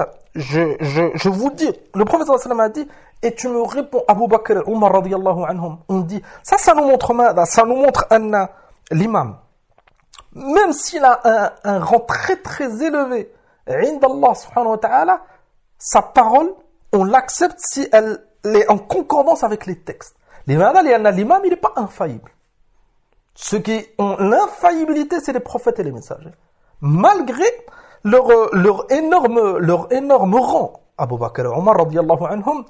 je vous dis, le prophète sallallahu alayhi wa sallam a dit, et tu me réponds, Abu Bakr et Omar radiyallahu anhum, on dit, ça nous montre l'imam, même s'il a un rang très très élevé, عند Allah subhanahu wa ta'ala, sa parole, on l'accepte si elle est en concordance avec les textes. L'imam, il n'est pas infaillible. Ceux qui ont l'infaillibilité, c'est les prophètes et les messagers. Malgré leur énorme rang. Abu Bakr et Omar, radiyallahu anhum,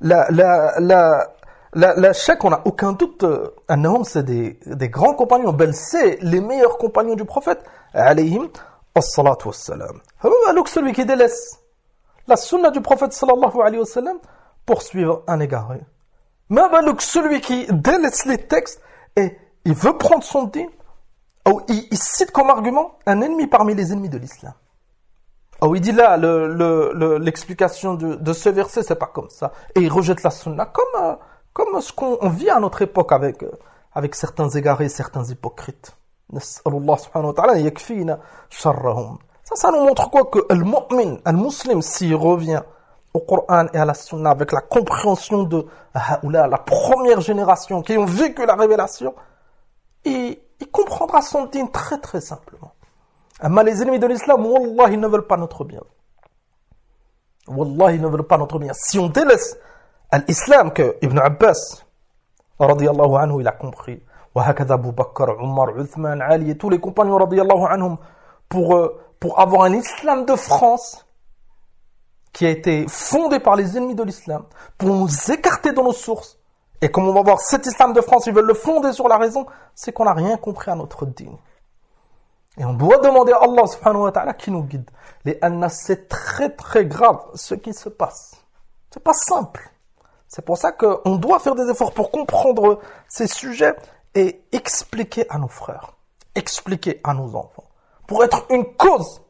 la chèque, on n'a aucun doute, c'est des grands compagnons. Bel, c'est les meilleurs compagnons du prophète, alayhim as-salatu was-salam. Alors que celui qui délaisse la sunna du prophète sallallahu alayhi wa sallam pour suivre un égaré. Mais que celui qui délaisse les textes et il veut prendre son din, ou il cite comme argument un ennemi parmi les ennemis de l'islam. Ou il dit là, l'explication de ce verset, c'est pas comme ça. Et il rejette la sunna comme ce qu'on vit à notre époque avec certains égarés, certains hypocrites. Nas'alullah subhanahu wa ta'ala yakfina sharrahum. Ça nous montre quoi? Que le musulman, s'il revient au Coran et à la Sunna avec la compréhension de la première génération qui ont vécu la révélation, il comprendra son din très très simplement. Mais les ennemis de l'islam, wallah, ils ne veulent pas notre bien. Wallah, ils ne veulent pas notre bien. Si on délaisse l'islam que Ibn Abbas radiyallahu anhu, il a compris, وهكذا Abu Bakr, Omar, Uthman, Ali et tous les compagnons radiyallahu anhum, pour avoir un islam de France qui a été fondé par les ennemis de l'islam, pour nous écarter dans nos sources. Et comme on va voir cet islam de France, ils veulent le fonder sur la raison, c'est qu'on n'a rien compris à notre dîne. Et on doit demander à Allah subhanahu wa ta'ala qui nous guide. Les annas, c'est très très grave ce qui se passe. C'est pas simple. C'est pour ça qu'on doit faire des efforts pour comprendre ces sujets et expliquer à nos frères, expliquer à nos enfants. Pour être une cause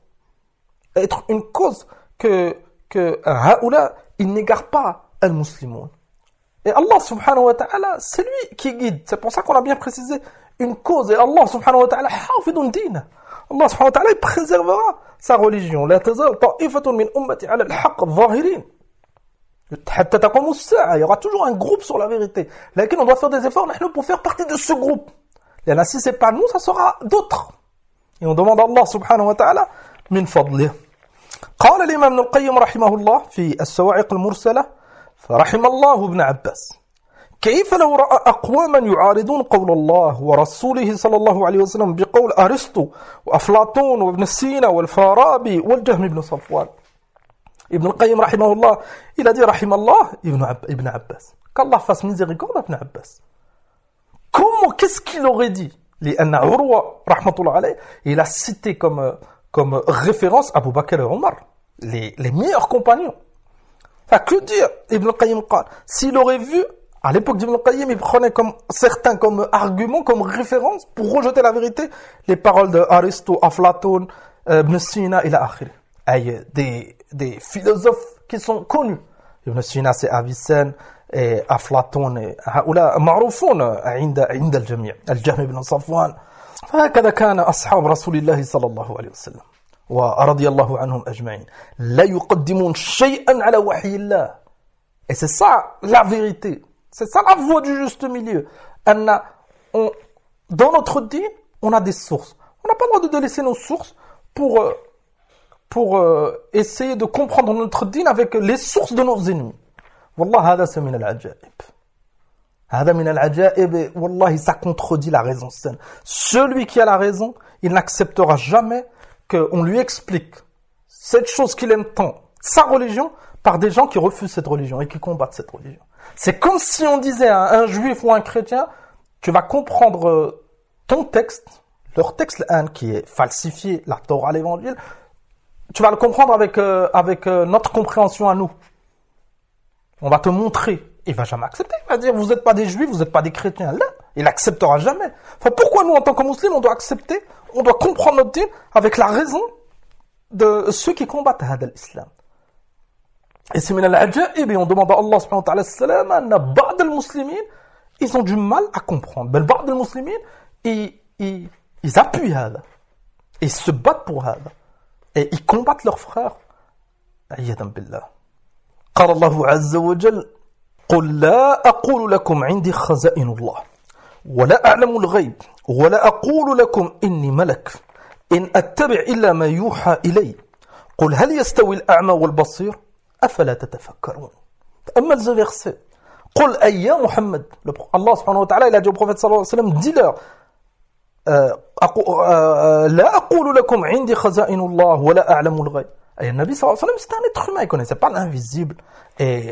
que haoula, il n'égare pas al-muslimoun. Et Allah subhanahu wa ta'ala, c'est lui qui guide. C'est pour ça qu'on a bien précisé une cause. Et Allah subhanahu wa ta'ala, hafidun din. Allah subhanahu wa ta'ala, il préservera sa religion. La tazal ta'ifatun min ummati ala al-haqq zahirin. Hatta taqamu as-sa'a. Il y aura toujours un groupe sur la vérité. Laquelle on doit faire des efforts pour faire partie de ce groupe. Et là, si c'est pas nous, ça sera d'autres. Et on demande à Allah subhanahu wa ta'ala min fadlih. قال الإمام ابن القيم رحمه الله في السواعق المرسلة فرحم الله ابن عباس كيف لو رأى أقواما يعارضون قول الله ورسوله صلى الله عليه وسلم بقول أرسطو وأفلاطون وابن سينا والفارابي والجهم بن صفوان. Ibn al-Qayyim rahimahullah, il a dit rahimallah Ibn Abbas, qu'Allah fasse miséricorde à Ibn Abbas. Comment, qu'est-ce qu'il aurait dit? لأن عروة rahmatullah alayh, il a cité comme référence Abu Bakr et Omar, les meilleurs compagnons. Enfin, que dire? Ibn al-Qayyim قال, s'il aurait vu, à l'époque d'Ibn al-Qayyim, il prenait comme certains comme argument, comme référence pour rejeter la vérité, les paroles de Aristote, Aflaton, Ibn Sina et l'akhir. Des philosophes qui sont connus. Ibn Sina, c'est Avicenne, et Aflaton, et هؤلاء معروفون عند الجميع. الجهم بن صفوان. فهكذا كان أصحاب رسول الله صلى الله عليه وسلم ورضي الله عنهم أجمعين. لا يقدمون شيئا على وحي الله. Et c'est ça la vérité. C'est ça la voie du juste milieu. Dans notre dîn, on a des sources. On n'a pas le droit de délaisser nos sources pour essayer de comprendre notre dîn avec les sources de nos ennemis. Wallah, hada c'est min al-ajaib. Hada min al-ajaib, wallahi, ça contredit la raison saine. Celui qui a la raison, il n'acceptera jamais qu'on lui explique cette chose qu'il aime tant, sa religion, par des gens qui refusent cette religion et qui combattent cette religion. C'est comme si on disait à un juif ou un chrétien, tu vas comprendre ton texte, leur texte qui est falsifié, la Torah, l'évangile, tu vas le comprendre avec notre compréhension à nous. On va te montrer. Il va jamais accepter. Il va dire, vous n'êtes pas des juifs, vous n'êtes pas des chrétiens. Là, il acceptera jamais. Enfin, pourquoi nous, en tant que musulmans, on doit accepter, on doit comprendre notre dîn avec la raison de ceux qui combattent l'islam. Et c'est min al-ajaib, et on demande à Allah subhanahu wa ta'ala salam, anna ba'd al-muslimin, ils ont du mal à comprendre. Mais ba'd al-muslimin, ils appuient hada. Ils se battent pour hada. Et ils combattent leurs frères. Ayyadan billah. قال الله عز وجل قل لا أقول لكم عندي خزائن الله ولا أعلم الغيب ولا أقول لكم إني ملك إن أتبع إلا ما يوحى إلي قل هل يستوي الأعمى والبصير أفلا تتفكرون. أما ce verset قل أي يا محمد, Allah subhanahu wa ta'ala il a dit au prophète sallallahu alayhi wa sallam, dis-leur لا أقول لكم عندي خزائن الله ولا أعلم الغيب. Et le Nabi sallallahu alayhi wa sallam, c'était un être humain, il connaissait pas l'invisible. Et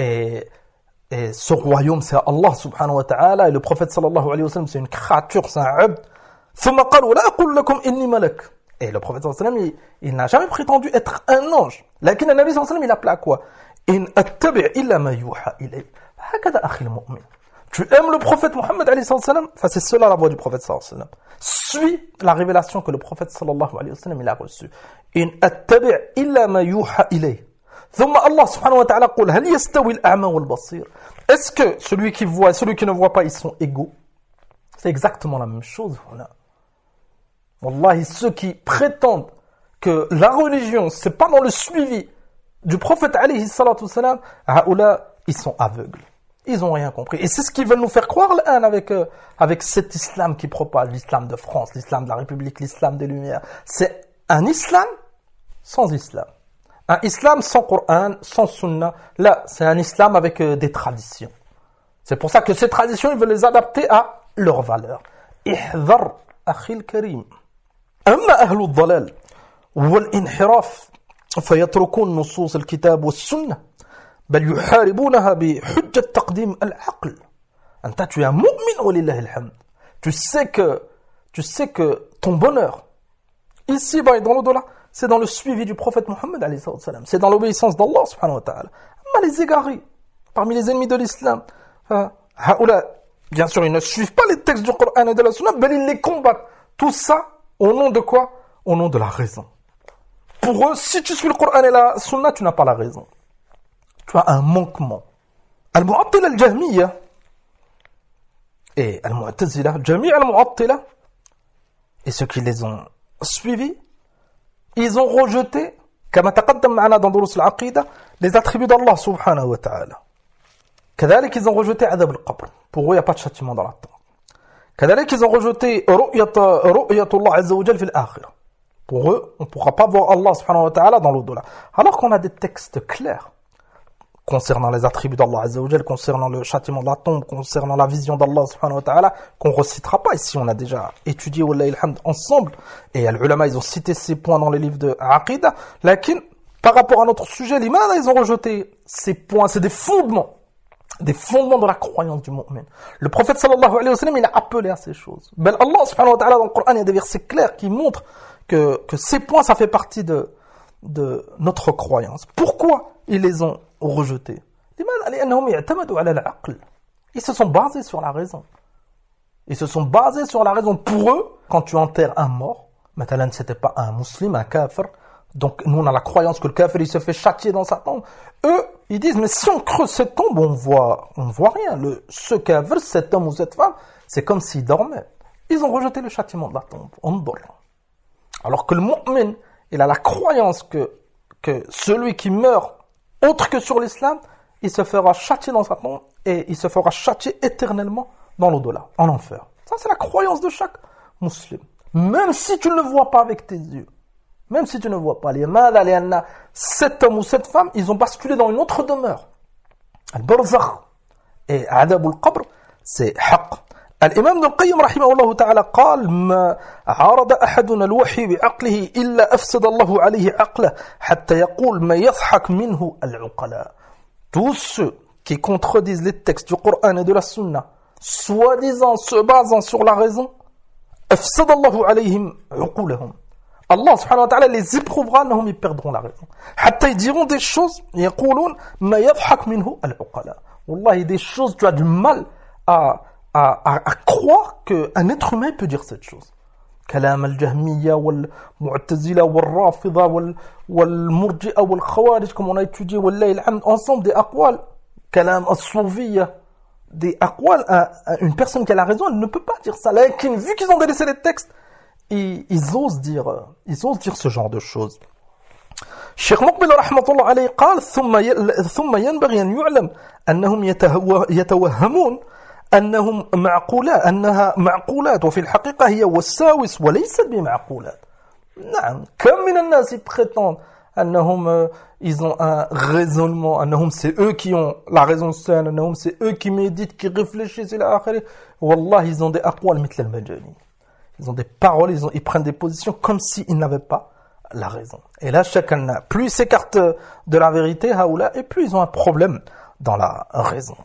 ce royaume, c'est Allah subhanahu wa ta'ala. Et le prophète sallallahu alayhi wa sallam, c'est une créature, c'est un abd. ثم قال ولا أقول لكم إني ملك. Et le prophète sallallahu alayhi wa sallam, il n'a jamais prétendu être un ange. لكن le Nabi sallallahu alayhi wa sallam, il appelait à quoi? إن أتبع إلا ما يوحى إلي. هكذا أخي المؤمن. Tu aimes le prophète Mohammed alayhi sallam, enfin c'est cela la voix du prophète sallallahu alayhi wa sallam. Suis la révélation que le prophète sallallahu alayhi wa sallam il a reçue. In attabi' illa ma yuha ilay. Thumma Allah subhanahu wa ta'ala qul hal yastawi al-a'ma wal basir. Est-ce que celui qui voit et celui qui ne voit pas ils sont égaux? C'est exactement la même chose. Voilà. Wallahi, ceux qui prétendent que la religion c'est pas dans le suivi du prophète alayhi salatu wa sallam, ils sont aveugles. Ils n'ont rien compris. Et c'est ce qu'ils veulent nous faire croire là, avec cet islam qui propage, l'islam de France, l'islam de la République, l'islam des Lumières. C'est un islam sans islam. Un islam sans Coran, sans Sunna. Là, c'est un islam avec des traditions. C'est pour ça que ces traditions, ils veulent les adapter à leurs valeurs. Ihdhar, akhil karim. Amma ahlu dhalal, wal inhiraf, fayatrukun nusus al-kitab wa sunnah. بل يحاربونها بحجة تقديم العقل. أنت tu es un mu'min ولله الحمد. Tu sais que ton bonheur ici bas et dans l'au-delà, c'est dans le suivi du prophète Mohammed alayhi salam. C'est dans l'obéissance d'Allah subhanahu wa ta'ala. Mais les égarés parmi les ennemis de l'islam, bien sûr, ils ne suivent pas les textes du Coran et de la Sunna, mais ils les combattent. Tout ça au nom de quoi? Au nom de la raison. Pour eux, si tu suis le Coran et la Sunna, tu n'as pas la raison. Tu as un manquement. Al-Mu'attila al-Jahmiya et Al-Mu'tazila, Jami' al-Mu'attila et ceux qui les ont suivis, ils ont rejeté, comme تقدم معنا dans دروس العقيدة, les attributs d'Allah subhanahu wa ta'ala. كذلك ils ont rejeté عذاب القبر. Pour eux, il n'y a pas de châtiment dans la tombe. كذلك ils ont rejeté رؤية الله عز وجل في الآخرة. Pour eux, on ne pourra pas voir Allah subhanahu wa ta'ala dans l'au-delà. Alors qu'on a des textes clairs concernant les attributs d'Allah Azza wa Jal, concernant le châtiment de la tombe, concernant la vision d'Allah subhanahu wa ta'ala, qu'on ne recitera pas ici. On a déjà étudié wallahi alhamd ensemble, et les ulama, ils ont cité ces points dans les livres de Aqidah. Lakin, par rapport à notre sujet, l'imam, ils ont rejeté ces points. C'est des fondements de la croyance du mu'min. Le prophète sallallahu alayhi wa sallam, il a appelé à ces choses. Ben Allah subhanahu wa ta'ala, dans le Coran, il y a des versets clairs qui montrent que ces points, ça fait partie de notre croyance. Pourquoi ils les ont rejetés? Ils se sont basés sur la raison. Ils se sont basés sur la raison. Pour eux, quand tu enterres un mort, maintenant c'était pas un musulman, un kafir, donc nous on a la croyance que le kafir il se fait châtier dans sa tombe. Eux, ils disent mais si on creuse cette tombe, on voit rien. Ce kafir, cet homme ou cette femme, c'est comme s'il dormait. Ils ont rejeté le châtiment de la tombe. On dort. Alors que le mu'min, il a la croyance que celui qui meurt autre que sur l'islam, il se fera châtier dans sa tombe et il se fera châtier éternellement dans l'au-delà, en enfer. Ça, c'est la croyance de chaque musulman. Même si tu ne le vois pas avec tes yeux, même si tu ne vois pas les malades, cet homme ou cette femme, ils ont basculé dans une autre demeure. Al-Barzakh et Adab al-Qabr, c'est haqq. الإمام ابن القيم رحمه الله تعالى قال ما عارض أحدنا الوحي بعقله إلا أفسد الله عليه عقله حتى يقول ما يضحك منه العقلاء. Tous ceux qui contredisent les textes du Coran et de la Sunna, soi-disant se basant sur la raison, أفسد الله عليهم عقولهم. Allah subhanahu wa ta'ala les éprouvera, أنهم ils perdront la raison. حتى ils diront des choses, يقولون ما يضحك منه العقلاء. Wallahi, des choses, tu as du mal à croire qu'un être humain peut dire cette chose. كلام الجهمية والمعتزلة والرافضة والمرجئة والخوارج, comme on a étudié والله الحمد ensemble des aqwal, كلام الصوفية, des aqwal, une personne qui a la raison, elle ne peut pas dire ça. Là, vu qu'ils ont délaissé les textes, ils osent dire ce genre de choses. الشيخ مقبل رحمة الله عليه قال ثم ينبغي أن يعلم أنهم يتوهمون أنها معقولات وفي الحقيقة هي وساوس وليست بمعقولات. نعم كم من الناس prétendent أنهم ils ont un raisonnement, أنهم c'est eux qui ont la raison seule, أنهم c'est eux qui méditent, qui réfléchissent إلى آخره. والله ils ont des أقوال مثل المجانين. Ils ont des paroles, ils prennent des positions comme s'ils n'avaient pas la raison. Et là chacun, plus ils s'écartent de la vérité, haoula, et plus ils ont un problème dans la raison.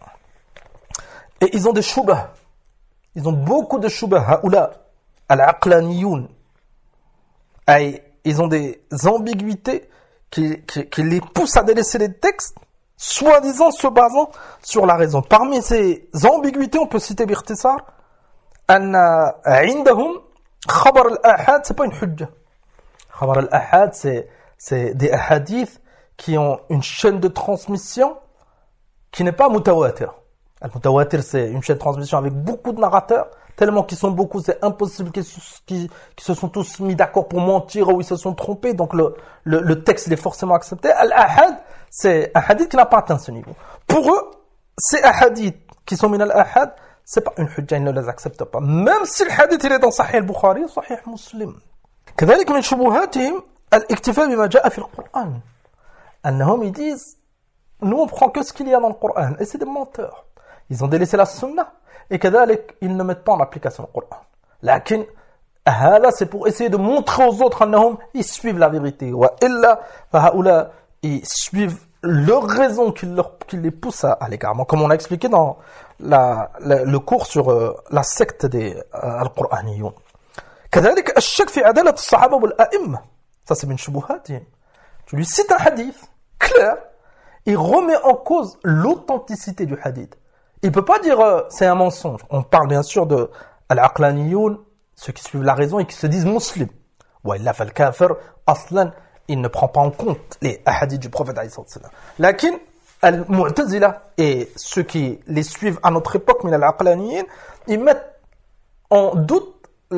Et ils ont des shubah. Ils ont beaucoup de shubah. Haoula, al-aqlaniyoun. Ils ont des ambiguïtés qui les poussent à délaisser les textes, soi-disant se basant sur la raison. Parmi ces ambiguïtés, on peut citer bikhtisar, anna indahum khabar al-ahad, c'est pas une hujja. Khabar al-ahad, c'est des ahadiths qui ont une chaîne de transmission qui n'est pas mutawatir. Al-Mutawatir, c'est une chaîne de transmission avec beaucoup de narrateurs, tellement qu'ils sont beaucoup, c'est impossible qu'ils se sont tous mis d'accord pour mentir ou ils se sont trompés, donc le texte il est forcément accepté. Al-Ahad, c'est un hadith qui n'a pas atteint ce niveau. Pour eux, ces hadiths qui sont min al-Ahad, c'est pas une hujja, ils ne les acceptent pas. Même si le hadith il est dans Sahih al-Bukhari, Sahih Muslim. كذلك من شبهاتهم الاكتفاء بما جاء في القرآن. أنهم ils disent, nous on prend que ce qu'il y a dans le Coran, et c'est des menteurs. Ils ont délaissé la sunna et كذلك ils ne mettent pas en application le Coran. لكن هذا c'est pour essayer de montrer aux autres أنهم ils suivent la vérité. وإلا فهؤلاء ils suivent leur raison qui les pousse à l'égarement, comme on a expliqué dans le cours sur la secte des Al-Qur'aniyun. كذلك الشك في عدالة الصحابة والأئمة. Ça c'est من شبهاتهم. Tu lui cites un hadith clair, il remet en cause l'authenticité du hadith. Il peut pas dire c'est un mensonge. On parle bien sûr de al-aqlaniyoun, ceux qui suivent la raison et qui se disent musulmans. Wa illa fal kafir aslan, il ne prend pas en compte les hadiths du prophète alayhi sallam. Lakin al-mu'tazila et ceux qui les suivent à notre époque, min al-aqlaniyin, ils mettent en doute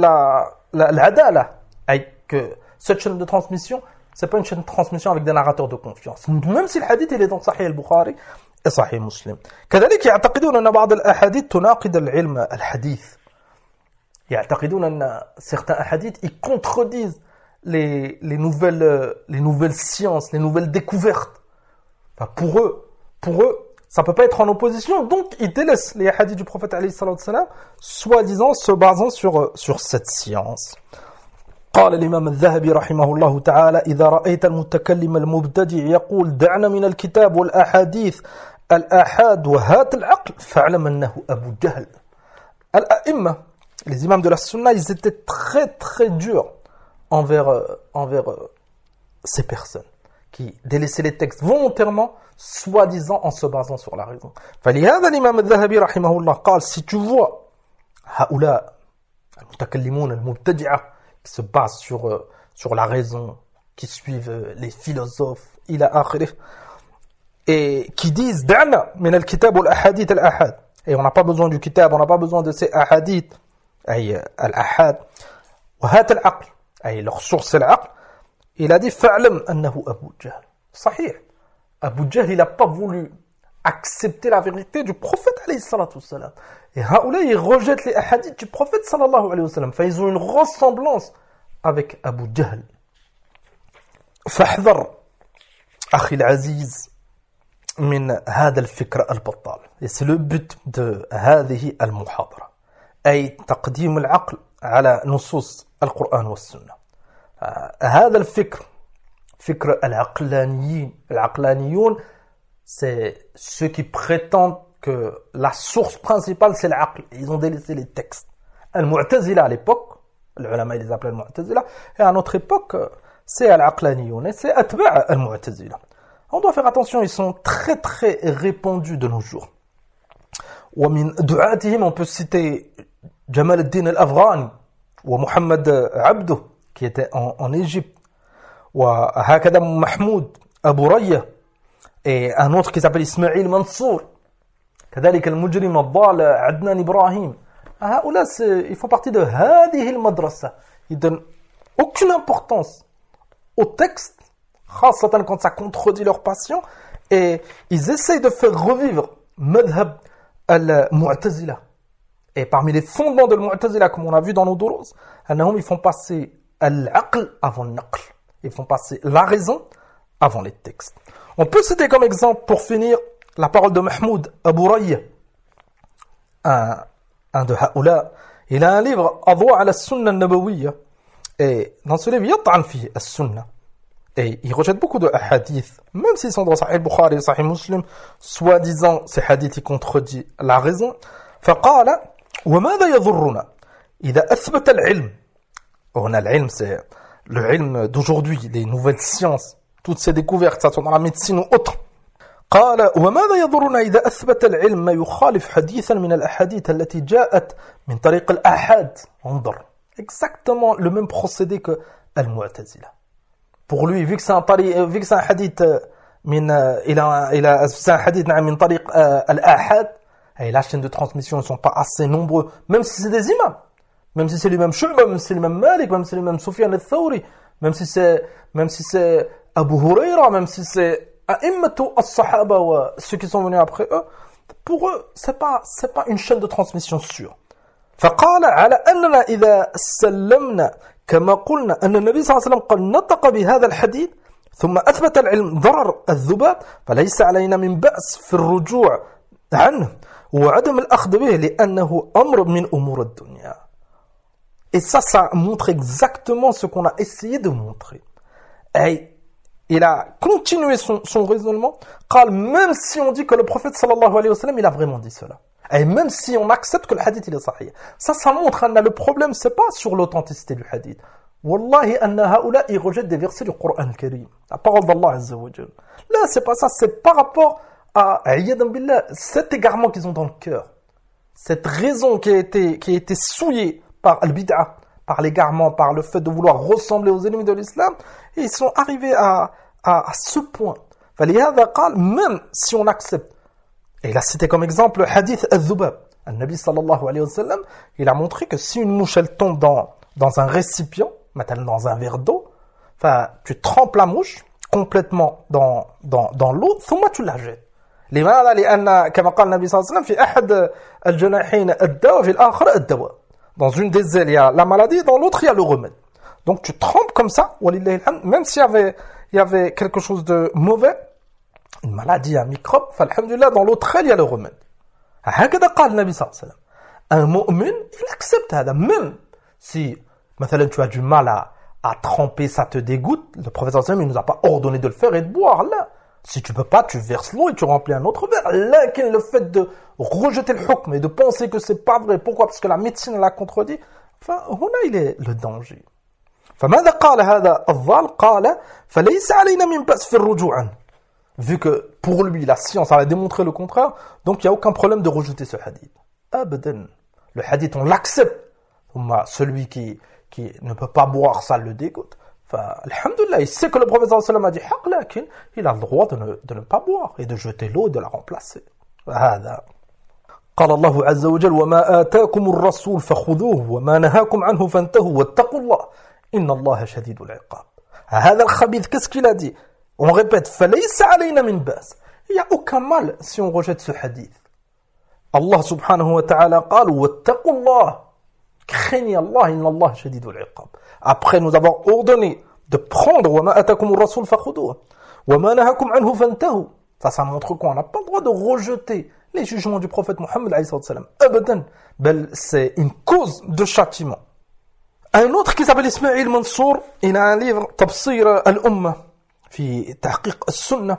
l'adala, que cette chaîne de transmission, c'est pas une chaîne de transmission avec des narrateurs de confiance. Même si le hadith il est dans Sahih al-Bukhari et Sahih Muslim. كذلك يعتقدون أن بعض الأحاديث تناقض العلم الحديث. يعتقدون أن certains hadiths ils contredisent les nouvelles sciences, les nouvelles découvertes. Enfin, pour eux, ça peut pas être en opposition. Donc, ils délaissent les hadiths du prophète alayhi salatu wassalam, soi-disant se basant sur cette science. قال الإمام الذهبي رحمه الله تعالى إذا رأيت المتكلم المبتدع يقول دعنا من الكتاب والأحاديث الآحاد وهات العقل فاعلم أنه أبو جهل. الأئمة, les imams de la sunna, ils étaient très très durs envers ces personnes qui délaissaient les textes volontairement, soi-disant en se basant sur la raison. فلهذا الإمام الذهبي رحمه الله قال si tu vois هؤلاء المتكلمون المبتدعة qui se basent sur la raison, qui suivent les philosophes, ila akhirih, et qui disent da'na min al-kitab wal ahadith al-ahad. Et on n'a pas besoin du kitab, on n'a pas besoin de ces ahadith, ay al-ahad, wa hat al-aql, ay leur source c'est l'aql. Il a dit fa'lam annahu Abu Jahl. Sahih. Abu Jahl, il n'a pas voulu accepter la vérité du prophète alayhi salatu wassalam. Et haoula, ils rejettent les hadiths du prophète sallallahu alayhi wa sallam. Enfin, ils ont une ressemblance avec Abu Jahl. فاحذر أخي العزيز من هذا الفكر البطال. Et c'est le but de هذه المحاضرة. أي تقديم العقل على نصوص القرآن والسنة. هذا الفكر فكر العقلانيون c'est ceux qui prétendent que la source principale c'est l'aql. Ils ont délaissé les textes. Al-Mu'tazila à l'époque, les ulama ils les appelaient Al-Mu'tazila, et à notre époque c'est Al-Aqlaniyoun, et c'est Atba' Al-Mu'tazila. On doit faire attention, ils sont très très répandus de nos jours. ومن دعاتهم on peut citer Jamal al-Din al-Afghani ou Muhammad Abdo qui était en Égypte, وهكذا Mahmoud Abu Rayya, et un autre qui s'appelle Ismail Mansour, كذلك المجرم الضال عدنان إبراهيم. هؤلاء ils font partie de هذه المدرسة. Ils donnent aucune importance au texte, خاصة quand ça contredit leur passion, et ils essayent de faire revivre madhab al-Mu'tazila. Et parmi les fondements de al-Mu'tazila, comme on a vu dans nos durus, ils font passer al-aql avant al-naql. Ils font passer la raison avant les textes. On peut citer comme exemple, pour finir, la parole de Mahmoud Abu Rayya, un de Haoula. Il a un livre, Adwa ala Sunna Nabawiyya, et dans ce livre, yat'an fihi as-Sunna. Et il rejette beaucoup de hadiths, même s'ils sont dans Sahih Bukhari et Sahih Muslim, soi-disant, ces hadiths, ils contredisent la raison. فقال وماذا يضرنا إذا أثبت العلم. On a l'ilm, c'est le ilm d'aujourd'hui, les nouvelles sciences, toutes ces découvertes, ça soit dans la médecine ou autre. قال وماذا يضرنا إذا أثبت العلم ما يخالف حديثا من الأحاديث التي جاءت من طريق الآحاد. انظر, exactement le même procédé que Al-Mu'tazila. Pour lui, vu que c'est un hadith c'est un hadith من طريق الآحاد, et la chaîne de transmission ne sont pas assez nombreux, même si c'est des imams, même si c'est l'imam Shu'ba, même si c'est l'imam Malik, même si c'est l'imam Sufyan al-Thawri, même si c'est Abu Huraira, même si c'est A'immatu as-Sahaba ou ceux qui sont venus après eux, pour eux, c'est pas une chaîne de transmission sûre. فقال على أننا إذا سلمنا كما قلنا أن النبي صلى الله عليه وسلم قد نطق بهذا الحديث ثم أثبت العلم ضرر الذباب فليس علينا من بأس في الرجوع عنه وعدم الأخذ به لأنه أمر من أمور الدنيا. Et ça montre exactement ce qu'on a essayé de montrer. Et il a continué son raisonnement. قال, même si on dit que le prophète sallallahu alayhi wa sallam, il a vraiment dit cela. Et même si on accepte que le hadith il est sahih. Ça montre que le problème, c'est pas sur l'authenticité du hadith. Wallahi, anna haoula, ils rejettent des versets du Coran al-Karim. La parole d'Allah azza wa jalla. Là, c'est pas ça. C'est par rapport à, ayyadan billah, cet égarement qu'ils ont dans le cœur. Cette raison qui a été souillée par al-bid'ah, par l'égarement, par le fait de vouloir ressembler aux ennemis de l'islam, et ils sont arrivés à ce point. فلهذا قال, même si on accepte, et il a cité comme exemple le hadith al-Dhubab. Le Nabi sallallahu alayhi wa sallam, il a montré que si une mouche elle tombe dans un récipient, maintenant dans un verre d'eau, tu trempes la mouche complètement dans l'eau, ثم tu la jettes. لماذا؟ لأن كما قال النبي صلى الله عليه وسلم في أحد الجناحين الدواء وفي الآخر الدواء. Dans une des ailes, il y a la maladie, dans l'autre, il y a le remède. Donc tu trempes comme ça, walillahi alhamd, même s'il y avait quelque chose de mauvais, une maladie, un microbe, alhamdulillah, dans l'autre il y a le remède. هكذا قال النبي صلى الله عليه وسلم. Un mu'min, il accepte هذا. Même si, مثلا, tu as du mal à tremper, ça te dégoûte, le prophète sallallahu alayhi wa sallam, il nous a pas ordonné de le faire et de boire, là. Si tu peux pas, tu verses l'eau et tu remplis un autre verre. Là, le fait de rejeter le hukm et de penser que c'est pas vrai, pourquoi? Parce que la médecine l'a contredit. Enfin, هنا il est le danger. فماذا قال هذا الضال؟ قال فليس علينا من بأس في الرجوع عنه. Vu que pour lui, la science a démontré le contraire, donc il n'y a aucun problème de rejeter ce hadith. Abadan. Le hadith, on l'accepte. Celui qui ne peut pas boire, ça le dégoûte. Enfin, alhamdoulilah, il sait que le prophète sallallahu alayhi wa sallam a dit haq, lakin il a le droit de ne pas boire et de jeter l'eau et de la remplacer. هذا. قال الله عز وجل وما آتاكم الرسول فخذوه وما نهاكم عنه فانتهوا واتقوا الله إن الله شديد العقاب. هذا الخبيث, qu'est-ce qu'il a dit? On répète, فليس علينا من بأس. Il n'y a aucun mal si on rejette ce hadith. Allah subhanahu wa ta'ala قال واتقوا الله. Craignez Allah, inna Allah shadidul iqab. Après nous avoir ordonné de prendre وما آتاكم الرسول فخذوه وما نهاكم عنه فانتهوا. Ça montre quoi? On n'a pas le droit de rejeter les jugements du prophète Mohammed alayhi salam. Abadan. C'est une cause de châtiment. Un autre qui s'appelle Ismaïl Mansour, il a un livre Tafsir al-Ummah في تحقيق السنة.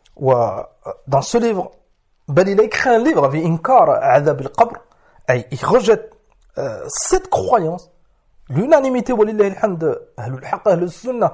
Dans ce livre, il a écrit un livre في إنكار عذاب القبر. Il rejette cette croyance, l'unanimité ولله الحمد أهل الحق أهل السنة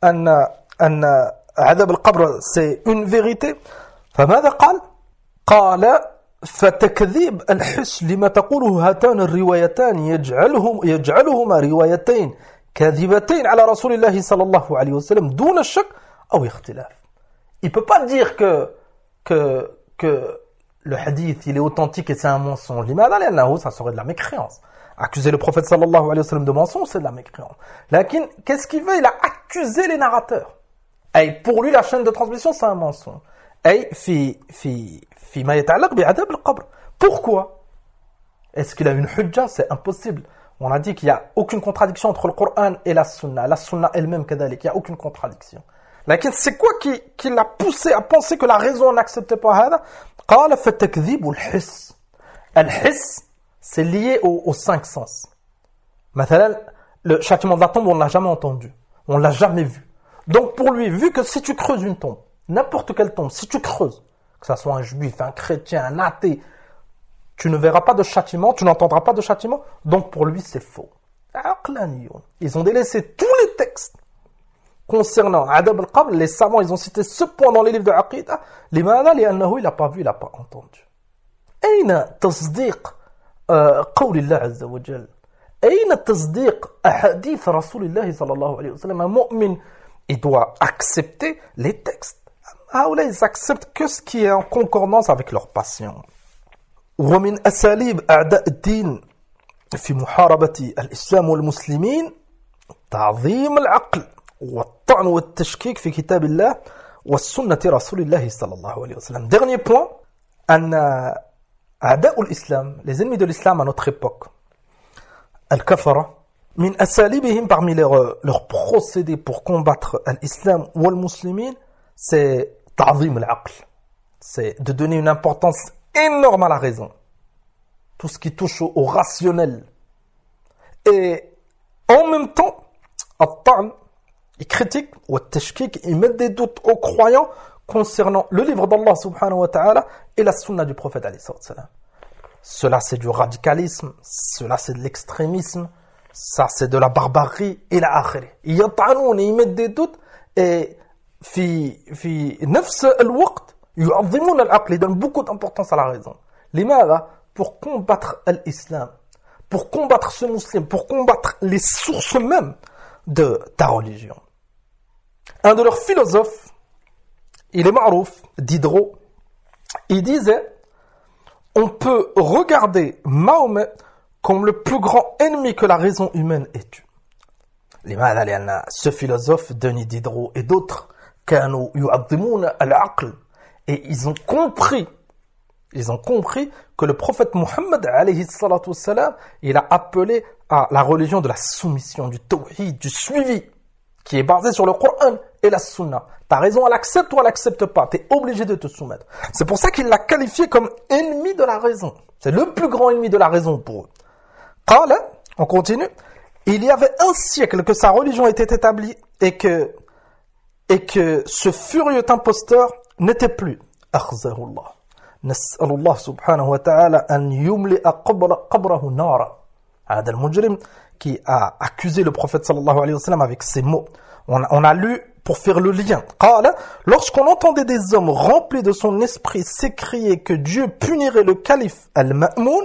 أن عذاب القبر c'est une vérité. فماذا قال؟ قال فتكذيب الحس لما تقوله هاتان الروايتان يجعلهما روايتين كاذبتين على رسول الله صلى الله عليه وسلم دون الشك أو اختلاف. Il peut pas dire que le hadith il est authentique et c'est un mensonge. لماذا؟ لأنه ça serait de la mécréance. Accuser le prophète sallallahu alayhi wa sallam de mensonge, c'est de la mécréance. Lakin, qu'est-ce qu'il veut? Il a accusé les narrateurs. Et pour lui, la chaîne de transmission, c'est un mensonge. Et فيما يتعلق بعذاب القبر. Pourquoi? Est-ce qu'il a une hujja? C'est impossible. On a dit qu'il n'y a aucune contradiction entre le Coran et la Sunna. La Sunna elle-même, kadalik, il n'y a aucune contradiction. Lakin, c'est quoi qui l'a poussé à penser que la raison n'acceptait pas هذا? قال فالتكذيب الحس. الحس, c'est lié aux cinq sens. مثلا, le châtiment de la tombe, on ne l'a jamais entendu. On ne l'a jamais vu. Donc pour lui, vu que si tu creuses une tombe, n'importe quelle tombe, si tu creuses, que ce soit un juif, un chrétien, un athée, tu ne verras pas de châtiment, tu n'entendras pas de châtiment, donc pour lui c'est faux. Ils ont délaissé tous les textes concernant Adab al-Qabr. Les savants, ils ont cité ce point dans les livres de Aqidah. لماذا؟ لأنه il n'a pas vu, il n'a pas entendu. أين تصديق قول الله عز وجل؟ أين تصديق أحاديث رسول الله صلى الله عليه وسلم؟ Un mu'min, il doit accepter les textes. هؤلاء ils acceptent que ce qui est en concordance avec leur passion. ومن أساليب أعداء الدين في محاربة الإسلام والمسلمين تعظيم العقل والطعن والتشكيك في كتاب الله والسنة رسول الله صلى الله عليه وسلم. Dernier point, أن أعداء الإسلام, les ennemis de l'islam à notre époque, الكفرة, من أساليبهم parmi leurs procédés pour combattre l'islam والمسلمين, c'est تعظيم العقل. C'est de donner une importance énorme à la raison. Tout ce qui touche au rationnel. Et en même temps, الطعن, ils critiquent, ou التشكيك, ils mettent des doutes aux croyants concernant le livre d'Allah subhanahu wa ta'ala et la sunna du prophète alayhi salam. Cela c'est du radicalisme, cela c'est de l'extrémisme, ça c'est de la barbarie et la akhiri. يطعنون, ils mettent des doutes et في نفس الوقت يعظمون العقل, ils donnent beaucoup d'importance à la raison. لماذا? Pour combattre l'islam, pour combattre ce musulman, pour combattre les sources mêmes de ta religion. Un de leurs philosophes, il est ma'rouf, Diderot, il disait, on peut regarder Mahomet comme le plus grand ennemi que la raison humaine ait eu. لماذا؟ لأن ce philosophe, Denis Diderot et d'autres, كانوا يعظمون العقل, et ils ont compris Ils ont compris que le prophète Mohammed, alayhi salatu wassalam, il a appelé à la religion de la soumission, du tawhid, du suivi, qui est basé sur le Coran et la Sunna. T'as raison, elle accepte ou elle accepte pas. T'es obligé de te soumettre. C'est pour ça qu'il l'a qualifié comme ennemi de la raison. C'est le plus grand ennemi de la raison pour eux. Qala, on continue. Il y avait un siècle que sa religion était établie et que ce furieux imposteur n'était plus. Akhzahullah. Nas'alullah subhanahu wa ta'ala an yumli'a qabrahu nara. Hada al-mujrim qui a accusé le prophète sallallahu alayhi wa sallam avec ces mots. On a lu pour faire le lien. Qala, lorsqu'on entendait des hommes remplis de son esprit s'écrier que Dieu punirait le calife al-Ma'moun,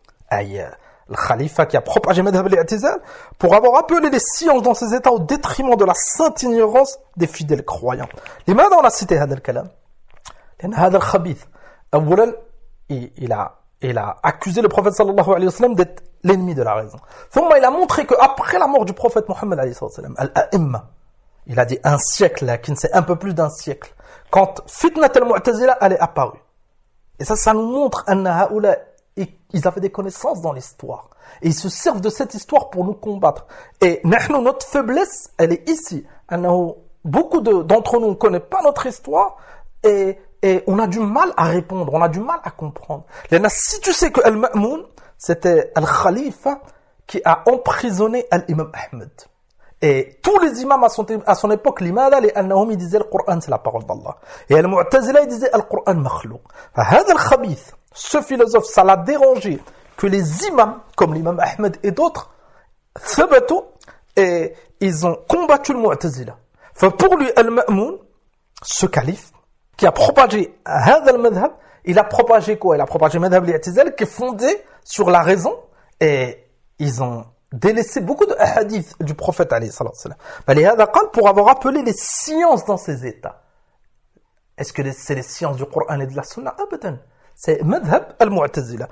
le khalifa qui a propagé madhab al-i'tizal, pour avoir appelé les sciences dans ses états au détriment de la sainte ignorance des fidèles croyants. لماذا on a cité هذا الكلام؟ لأن هذا الخبيث أولا il a accusé le prophète sallallahu alayhi wa sallam d'être l'ennemi de la raison. ثم il a montré qu'après la mort du prophète Mohammed alayhi wa sallam, al-a'imma, il a dit un siècle, lakin c'est un peu plus d'un siècle, quand fitnat al-mu'tazila elle est apparue. Et ça nous montre anna haoula, ils avaient des connaissances dans l'histoire. Et ils se servent de cette histoire pour nous combattre. Et notre faiblesse, elle est ici. Beaucoup d'entre nous ne connaissent pas notre histoire et on a du mal à répondre, on a du mal à comprendre. Si tu sais que Al-Ma'moun, c'était Al-Khalifa qui a emprisonné Al-Imam Ahmed. Et tous les imams à son époque, l'imada, ils disaient le Coran, c'est la parole d'Allah. Et Al-Mu'tazila, ils disaient le Coran makhlouq. Hada al-khabith, ce philosophe, ça l'a dérangé que les imams, comme l'imam Ahmed et d'autres, thabatou, et ils ont combattu le Mu'tazila. Pour lui, Al-Ma'moun, ce calife, qui a propagé hada al-madhab, il a propagé quoi? Il a propagé madhab al-i'tizal qui est fondé sur la raison, et ils ont délaissé beaucoup de hadiths du prophète alayhi salatu wasalam. Pour avoir appelé les sciences dans ces états. Est-ce que c'est les sciences du Coran et de la Sunna? Abadan. C'est madhab al-mu'tazila.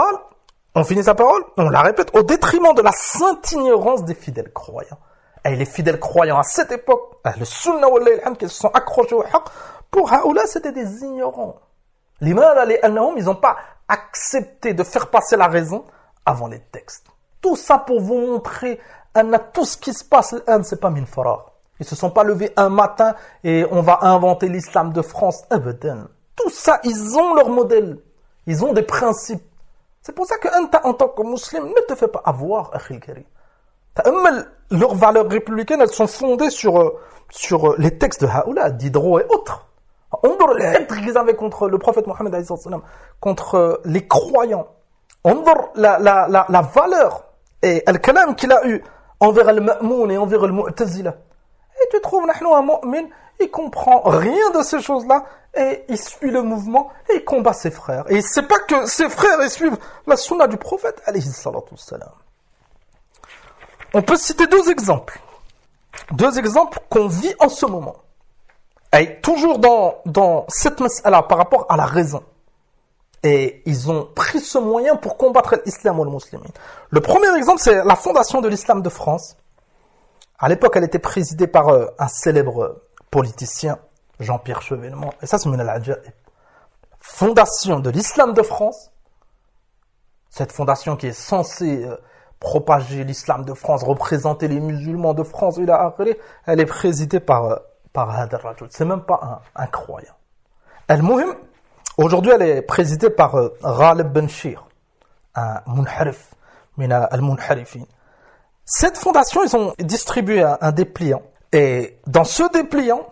On finit sa parole, on la répète, au détriment de la sainte ignorance des fidèles croyants. Et les fidèles croyants à cette époque, le Sunna wallahi alhamd, qui se sont accrochés au haqq, pour haoula, c'était des ignorants. L'imada li annahum, ils n'ont pas accepté de faire passer la raison avant les textes. Tout ça pour vous montrer tout ce qui se passe, c'est pas min faragh. Ils se sont pas levés un matin et on va inventer l'islam de France. Abadan. Tout ça, ils ont leur modèle. Ils ont des principes. C'est pour ça que en tant que musulman, ne te fais pas avoir, akhil karim. Leurs valeurs républicaines, elles sont fondées sur les textes de Haoula, Diderot et autres. On voit les qu'ils avaient contre le prophète Mohammed, contre les croyants. On voit la valeur et le kalam qu'il a eu envers al-Ma'moun et envers al-Mu'tazila. Et tu trouves, un mu'min, il comprend rien de ces choses-là et il suit le mouvement et il combat ses frères. Et c'est pas que ses frères ils suivent la sunna du prophète, alayhi salatu wassalam. On peut citer deux exemples qu'on vit en ce moment. Et toujours dans cette mas'ala par rapport à la raison. Et ils ont pris ce moyen pour combattre l'islam ou le musulman. Le premier exemple, c'est la fondation de l'islam de France. À l'époque, elle était présidée par un célèbre politicien, Jean-Pierre Chevènement. Et ça, c'est min al-ajaib. Fondation de l'islam de France. Cette fondation qui est censée propager l'islam de France, représenter les musulmans de France, elle est présidée par Hadar Rajul. C'est même pas un croyant. Al-Muhim, aujourd'hui, elle est présidée par Ghalib Ben Shir, un munharif, mina al-munharifin. Cette fondation, ils ont distribué un dépliant. Et dans ce dépliant,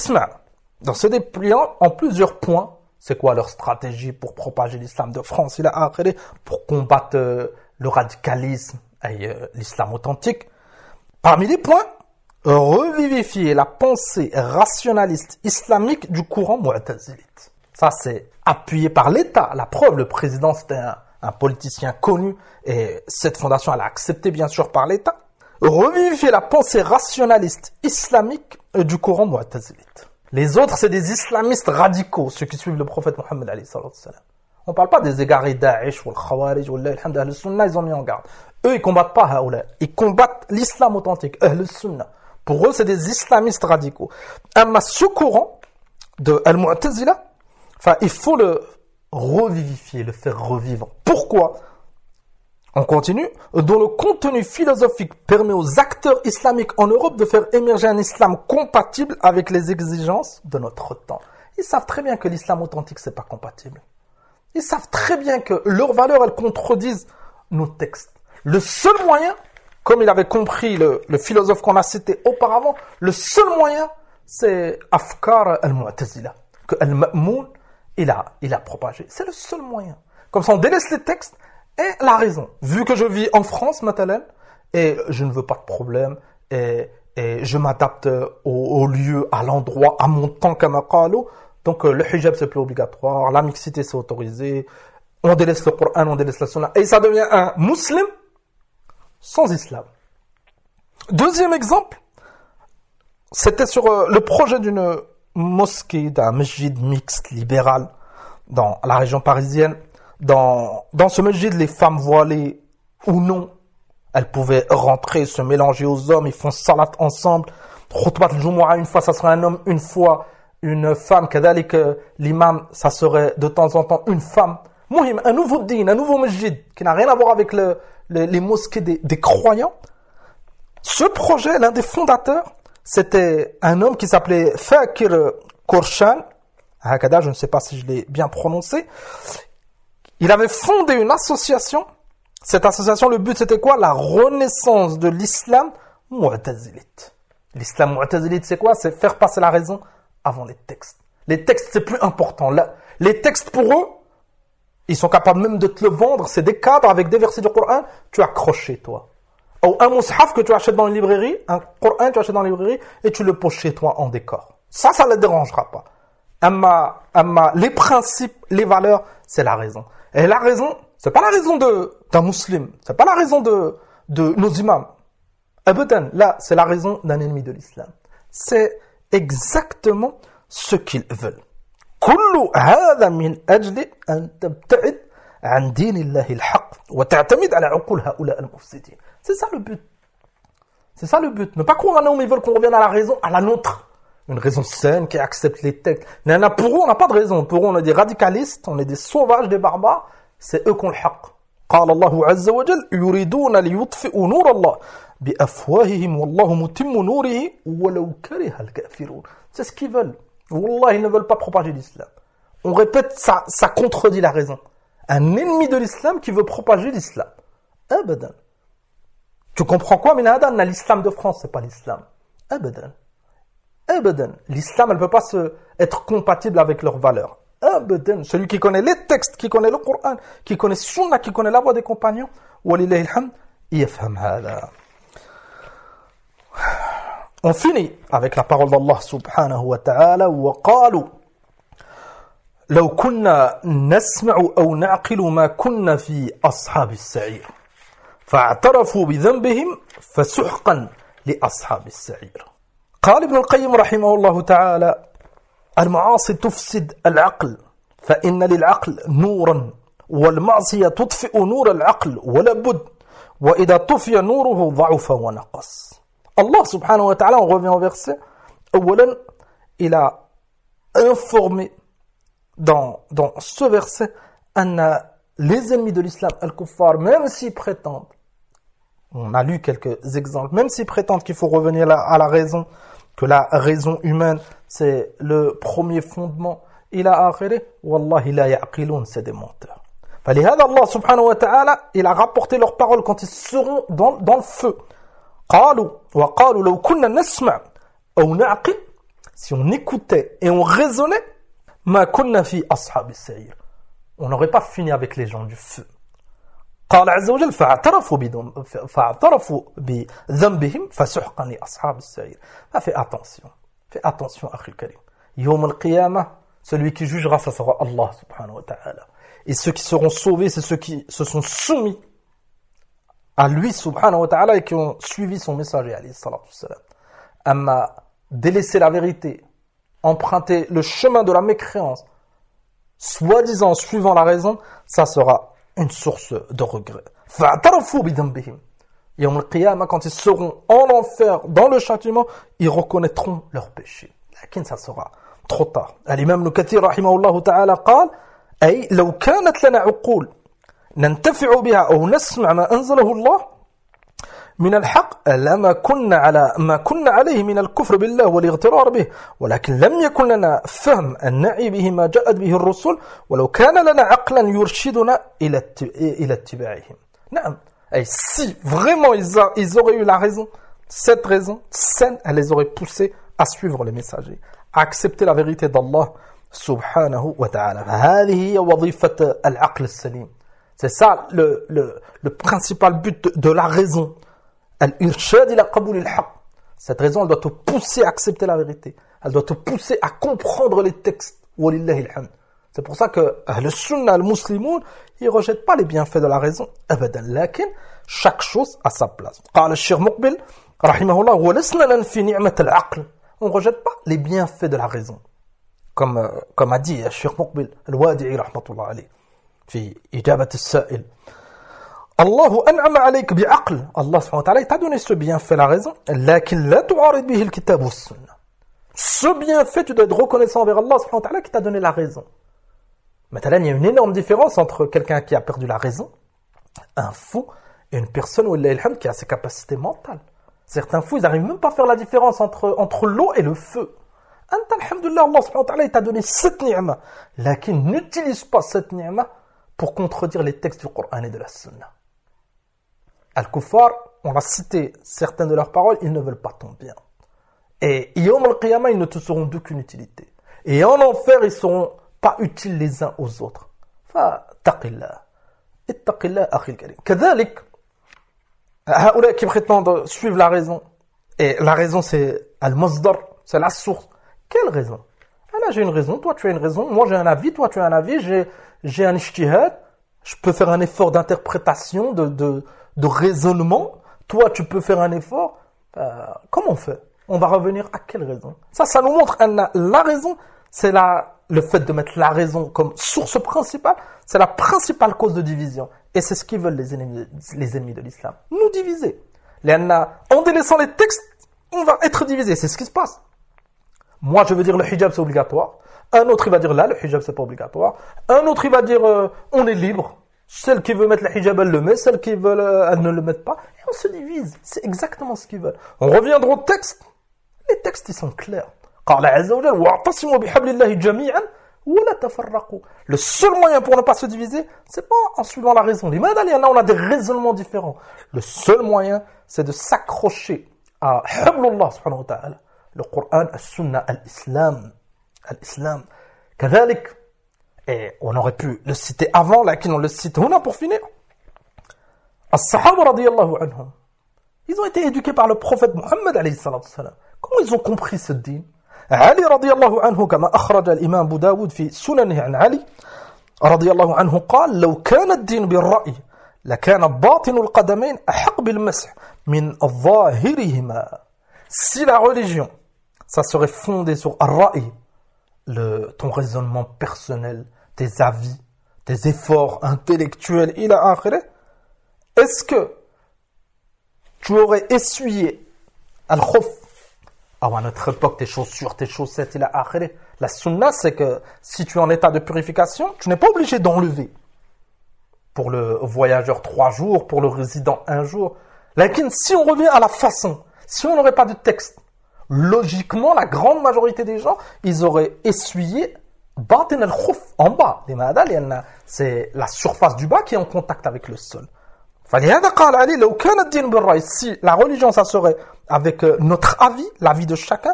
en plusieurs points, c'est quoi leur stratégie pour propager l'islam de France, pour combattre le radicalisme et l'islam authentique. Parmi les points, revivifier la pensée rationaliste islamique du courant mu'tazilite. Ça, c'est appuyé par l'État. La preuve, le président, c'était un politicien connu et cette fondation, elle a accepté bien sûr par l'État. Revivifier la pensée rationaliste islamique du courant mu'tazilite. Les autres, c'est des islamistes radicaux, ceux qui suivent le prophète Mohammed alayhi salatu wassalam. On parle pas des égarés Daesh ou le Khawarij ou le Sunna, ils ont mis en garde. Eux, ils combattent pas Haoula. Ils combattent l'islam authentique, le Sunna. Pour eux, c'est des islamistes radicaux. Mais ce courant de Al-Mu'tazila, il faut revivifier, le faire revivre. Pourquoi? On continue. Dont le contenu philosophique permet aux acteurs islamiques en Europe de faire émerger un islam compatible avec les exigences de notre temps. Ils savent très bien que l'islam authentique, c'est pas compatible. Ils savent très bien que leurs valeurs, elles contredisent nos textes. Le seul moyen, comme il avait compris le philosophe qu'on a cité auparavant, le seul moyen, c'est Afkar al-Mu'tazila, que Al-Ma'moun, il a propagé. C'est le seul moyen. Comme ça, on délaisse les textes et la raison. Vu que je vis en France, maintenant, et je ne veux pas de problème, et je m'adapte au lieu, à l'endroit, à mon temps, kama qalu. Donc, le hijab, c'est plus obligatoire, la mixité, c'est autorisé, on délaisse le Coran, on délaisse la Sunna, et ça devient un musulman sans islam. Deuxième exemple, c'était sur le projet d'une mosquée, d'un masjid mixte, libéral, dans la région parisienne. Dans ce masjid, les femmes voilées ou non, elles pouvaient rentrer, se mélanger aux hommes, ils font salat ensemble. Khutbat al-Jumu'ah, une fois, ça serait un homme, une fois, une femme. Kadalik, l'imam, ça serait de temps en temps une femme. Muhim, un nouveau din, un nouveau masjid, qui n'a rien à voir avec les mosquées des croyants. Ce projet, l'un des fondateurs, c'était un homme qui s'appelait Fakir Korshan. Hakada, je ne sais pas si je l'ai bien prononcé. Il avait fondé une association. Cette association, le but c'était quoi? La renaissance de l'islam mu'tazilite. L'islam mu'tazilite, c'est quoi? C'est faire passer la raison avant les textes. Les textes, c'est plus important. Les textes, pour eux, ils sont capables même de te le vendre. C'est des cadres avec des versets du Coran. Tu accroches chez toi. Ou un mushaf que tu achètes dans une librairie, un Coran que tu achètes dans une librairie et tu le poses chez toi en décor. Ça ne les dérangera pas. Amma, les principes, les valeurs, c'est la raison. Et la raison, c'est pas la raison d'un musulman, c'est pas la raison de nos imams. Abadan, là, c'est la raison d'un ennemi de l'islam. C'est exactement ce qu'ils veulent. كل هذا من أجل أن تبتعد عن دين الله الحق وتعتمد على عقول هؤلاء المفسدين. C'est ça le but. C'est ça le but. Ne pas croire à nous, mais ils veulent qu'on revienne à la raison, à la nôtre. Une raison saine qui accepte les textes. Pour eux, on n'a pas de raison. Pour eux, on est des radicalistes, on est des sauvages, des barbares. C'est eux qui ont le haqq. قال الله عز وجل يريدون ليطفئوا نور الله بأفواههم والله متم نوره ولو كره الكافرون. C'est ce qu'ils veulent. Wallah, ils ne veulent pas propager l'islam. On répète, ça contredit la raison. Un ennemi de l'islam qui veut propager l'islam. Abadan. Tu comprends quoi, Minadan? L'islam de France, c'est pas l'islam. Abadan. Abadan. L'islam, elle ne peut pas être compatible avec leurs valeurs. Abadan. Celui qui connaît les textes, qui connaît le Coran, qui connaît Sunna, qui connaît la voix des compagnons, walillahi alhamd, yafham hada. On finit avec la parole d'Allah subhanahu wa ta'ala. وَقَالُوا لَوْ كُنَّا نَسْمَعُ أَوْ نَعْقِلُ مَا كُنَّا فِي أَصْحَابِ السَّعِيرِ فَاعْتَرَفُوا بِذَنبِهِمْ فَسُحْقًا لِأَصْحَابِ السَّعِيرِ. قال ابن القيم رحمه الله تعالى المعاصي تفسد العقل فإن للعقل نورا والمعصية تطفئ نور العقل ولا بد وإذا طفي نوره ضعف ونقص. Allah subhanahu wa ta'ala, on revient au verset, il a informé dans ce verset les ennemis de l'islam, al-kuffar, même s'ils prétendent, on a lu quelques exemples, même s'ils prétendent qu'il faut revenir à la raison, que la raison humaine, c'est le premier fondement, il a akhiré, wallahi la ya'qilun, c'est des menteurs. فلهذا Allah subhanahu wa ta'ala, il a rapporté leurs paroles quand ils seront dans le feu. وقالوا لو كنا نسمع أو نعقل, si on écoutait et on raisonnait, ما كنا في أصحاب السعير, on n'aurait pas fini avec les gens du feu. قال عز وجل فاعترفوا بذنبهم فسحقا لأصحاب السعير. Fais attention أخي الكريم. يوم القيامة, celui qui jugera, ça sera Allah subhanahu wa ta'ala. Et ceux qui seront sauvés, c'est ceux qui se sont soumis à lui subhanahu wa ta'ala et qui ont suivi son messager alayhi salatu wassalam. Amma délaisser la vérité, emprunter le chemin de la mécréance, soi-disant suivant la raison, ça sera une source de regret. Fa'tarafu bidhanbihim. Yawm al-qiyamah, quand ils seront en enfer, dans le châtiment, ils reconnaîtront leurs péchés. Lakin ça sera trop tard. L'imam Ibn Kathir rahimahullah ta'ala قال أي لو كانت لنا عقول ننتفع بها أو نسمع ما أنزله الله من الحق لما كنا على ما كنا عليه من الكفر بالله والاغترار به ولكن لم يكن لنا فهم أن نعي به ما جاءت به الرسل ولو كان لنا عقلا يرشدنا إلى اتباعهم. نعم. Et si vraiment ils auraient eu la raison, cette raison saine, elle les aurait poussés à suivre les messagers, à accepter la vérité d'Allah subhanahu wa ta'ala. هذه هي وظيفة العقل السليم. C'est ça le principal but de la raison. Al-irshad ila qabul al-haq. Cette raison, elle doit te pousser à accepter la vérité. Elle doit te pousser à comprendre les textes. Walillahi alhamd. C'est pour ça que le sunnah, le musulman, ils ne rejettent pas les bienfaits de la raison. Abadan. Lakin, chaque chose a sa place. قال الشيخ مقبل رحمه الله ولسنا ننفي نعمة العقل. On ne rejette pas les bienfaits de la raison. Comme a dit الشيخ مقبل الوادعي رحمة الله عليه في إجابة السائل. الله أنعم عليك بعقل. Allah subhanahu wa ta'ala t'a donné ce bienfait, la raison. لكن لا تعارض به الكتاب والسنة. Ce bienfait, tu dois être reconnaissant envers Allah subhanahu wa ta'ala qui t'a donné la raison. Maintenant, il y a une énorme différence entre quelqu'un qui a perdu la raison, un fou, et une personne qui a ses capacités mentales. Certains fous, ils n'arrivent même pas à faire la différence entre l'eau et le feu. Anta, alhamdulillah, Allah subhanahu wa ta'ala, il t'a donné cette ni'ma. Lakin, n'utilise pas cette ni'ma pour contredire les textes du Coran et de la Sunna. Al-Kuffar, on a cité certaines de leurs paroles, ils ne veulent pas ton bien. Et Yawm al-Qiyamah, ils ne te seront d'aucune utilité. Et en enfer, ils seront pas utiles les uns aux autres. Fattaqillah. Ittaqillah, akhil karim. Kadhalik, haoula qui prétendent suivre la raison. Et la raison, c'est al-masdar, c'est la source. Quelle raison? Là, j'ai une raison, toi tu as une raison, moi j'ai un avis, toi tu as un avis, j'ai un ijtihad, je peux faire un effort d'interprétation, de raisonnement, toi tu peux faire un effort. Comment on fait? On va revenir à quelle raison? Ça nous montre la raison, c'est le fait de mettre la raison comme source principale, c'est la principale cause de division. Et c'est ce qu'ils veulent les ennemis de l'islam. Nous diviser. En délaissant les textes, on va être divisé. C'est ce qui se passe. Moi, je veux dire le hijab c'est obligatoire. Un autre, il va dire là, le hijab c'est pas obligatoire. Un autre, il va dire on est libre. Celle qui veut mettre le hijab, elle le met. Celle qui veut, elle ne le met pas. Et on se divise. C'est exactement ce qu'ils veulent. On reviendra au texte. Les textes, ils sont clairs. Le seul moyen pour ne pas se diviser, c'est pas en suivant la raison. On a des raisonnements différents. Le seul moyen, c'est de s'accrocher à hablullah subhanahu wa ta'ala. Le Coran, le Sunna, l'Islam. L'Islam. Kadhalik. Et on aurait pu le citer avant, là, on le cite là pour finir. As-Sahaba radiyallahu anhum. Ils ont été éduqués par le prophète Muhammad alayhi salatu salam. Comment ils ont compris ce din? علي رضي الله عنه كما أخرج الإمام أبو داود في سننه عن علي رضي الله عنه قال لو كان الدين بالرأي لكان باطن القدمين أحق بالمسح من ظاهرهما. Si la religion, ça serait fondé sur الرأي, ton raisonnement personnel, tes avis, tes efforts intellectuels, إلى آخره, est-ce que tu aurais essuyé al-khuf? Ah, à notre époque, tes chaussures, tes chaussettes, il a akhiré. La sunna, c'est que si tu es en état de purification, tu n'es pas obligé d'enlever. Pour le voyageur 3 jours, pour le résident 1 jour. Lakin, si on revient à la façon, si on n'aurait pas de texte, logiquement, la grande majorité des gens, ils auraient essuyé batin al-khuf, en bas. C'est la surface du bas qui est en contact avec le sol. Si la religion, ça serait avec notre avis, l'avis de chacun,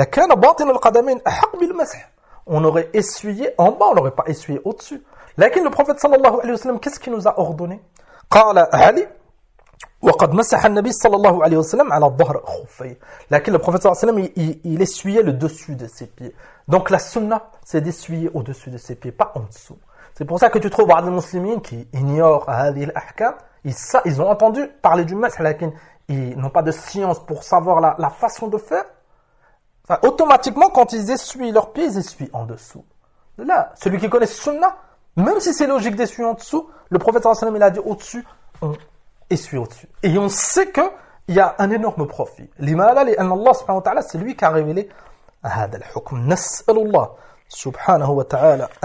on aurait essuyé en bas, on n'aurait pas essuyé au-dessus. Le prophète sallallahu alayhi wa sallam, qu'est-ce qu'il nous a ordonné? Le prophète sallallahu alayhi wa sallam, il essuyait le dessus de ses pieds. Donc la sunna, c'est d'essuyer au-dessus de ses pieds, pas en dessous. C'est pour ça que tu trouves des musulmans qui ignorent l'ahkam. Ils ont entendu parler du masih, mais ils n'ont pas de science pour savoir la façon de faire. Enfin, automatiquement, quand ils essuient leurs pieds, ils essuient en dessous. Là, celui qui connaît Sunna, même si c'est logique d'essuyer en dessous, le prophète sallallahu alayhi wa sallam, il a dit au-dessus, on essuie au-dessus. Et on sait qu'il y a un énorme profit. Limala li anna Allah subhanahu wa ta'ala, c'est lui qui a révélé هذا الحكم. نسأل الله سبحانه وتعالى أن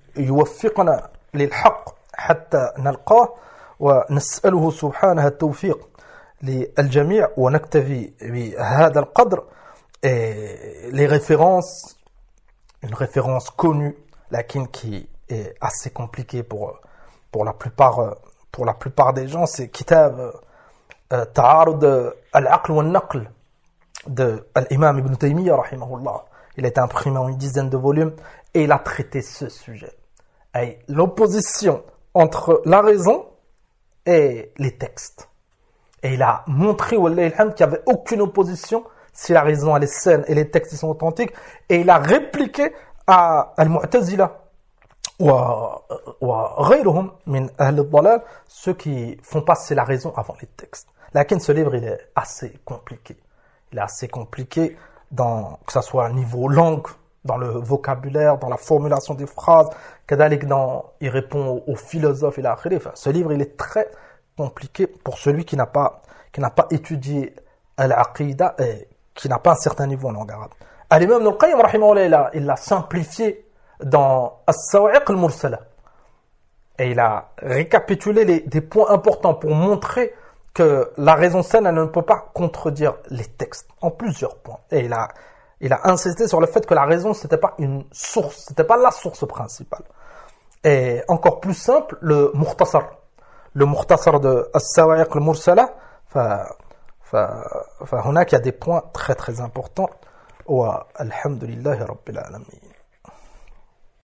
يوفقنا للحق حتى نلقاه ونسأله سبحانه التوفيق للجميع ونكتفي بهذا القدر. Les références, une référence connue, laquelle qui est assez compliquée pour la plupart des gens, c'est Kitab Ta'arud al-Aql wa al-Naql de l'imam Ibn Taymiyyah rahimahullah. Il a été imprimé en une dizaine de volumes et il a traité ce sujet. Et l'opposition entre la raison et les textes. Et il a montré qu'il n'y avait aucune opposition si la raison elle est saine et les textes ils sont authentiques. Et il a répliqué à Al-Mu'tazila wa ghayruhum min ahl al-dalal, ceux qui font passer la raison avant les textes. Lakin ce livre il est assez compliqué. Il est assez compliqué que ça soit à niveau langue, dans le vocabulaire, dans la formulation des phrases, il répond aux philosophes et la khalifa. Ce livre il est très compliqué pour celui qui n'a pas étudié al-aqida et qui n'a pas un certain niveau en langue arabe. L'imam Ibn al-Qayyim rahimahullah, il l'a simplifié dans As-Sawa'iq al-Mursala. Et il a récapitulé des points importants pour montrer que la raison saine elle ne peut pas contredire les textes en plusieurs points. Et il a insisté sur le fait que la raison c'était pas une source, c'était pas la source principale. Et encore plus simple, le Mukhtasar de As-Sawa'iq al-Mursala, فهناك il y a des points très très importants. Alhamdulillahi Rabbil Alamin.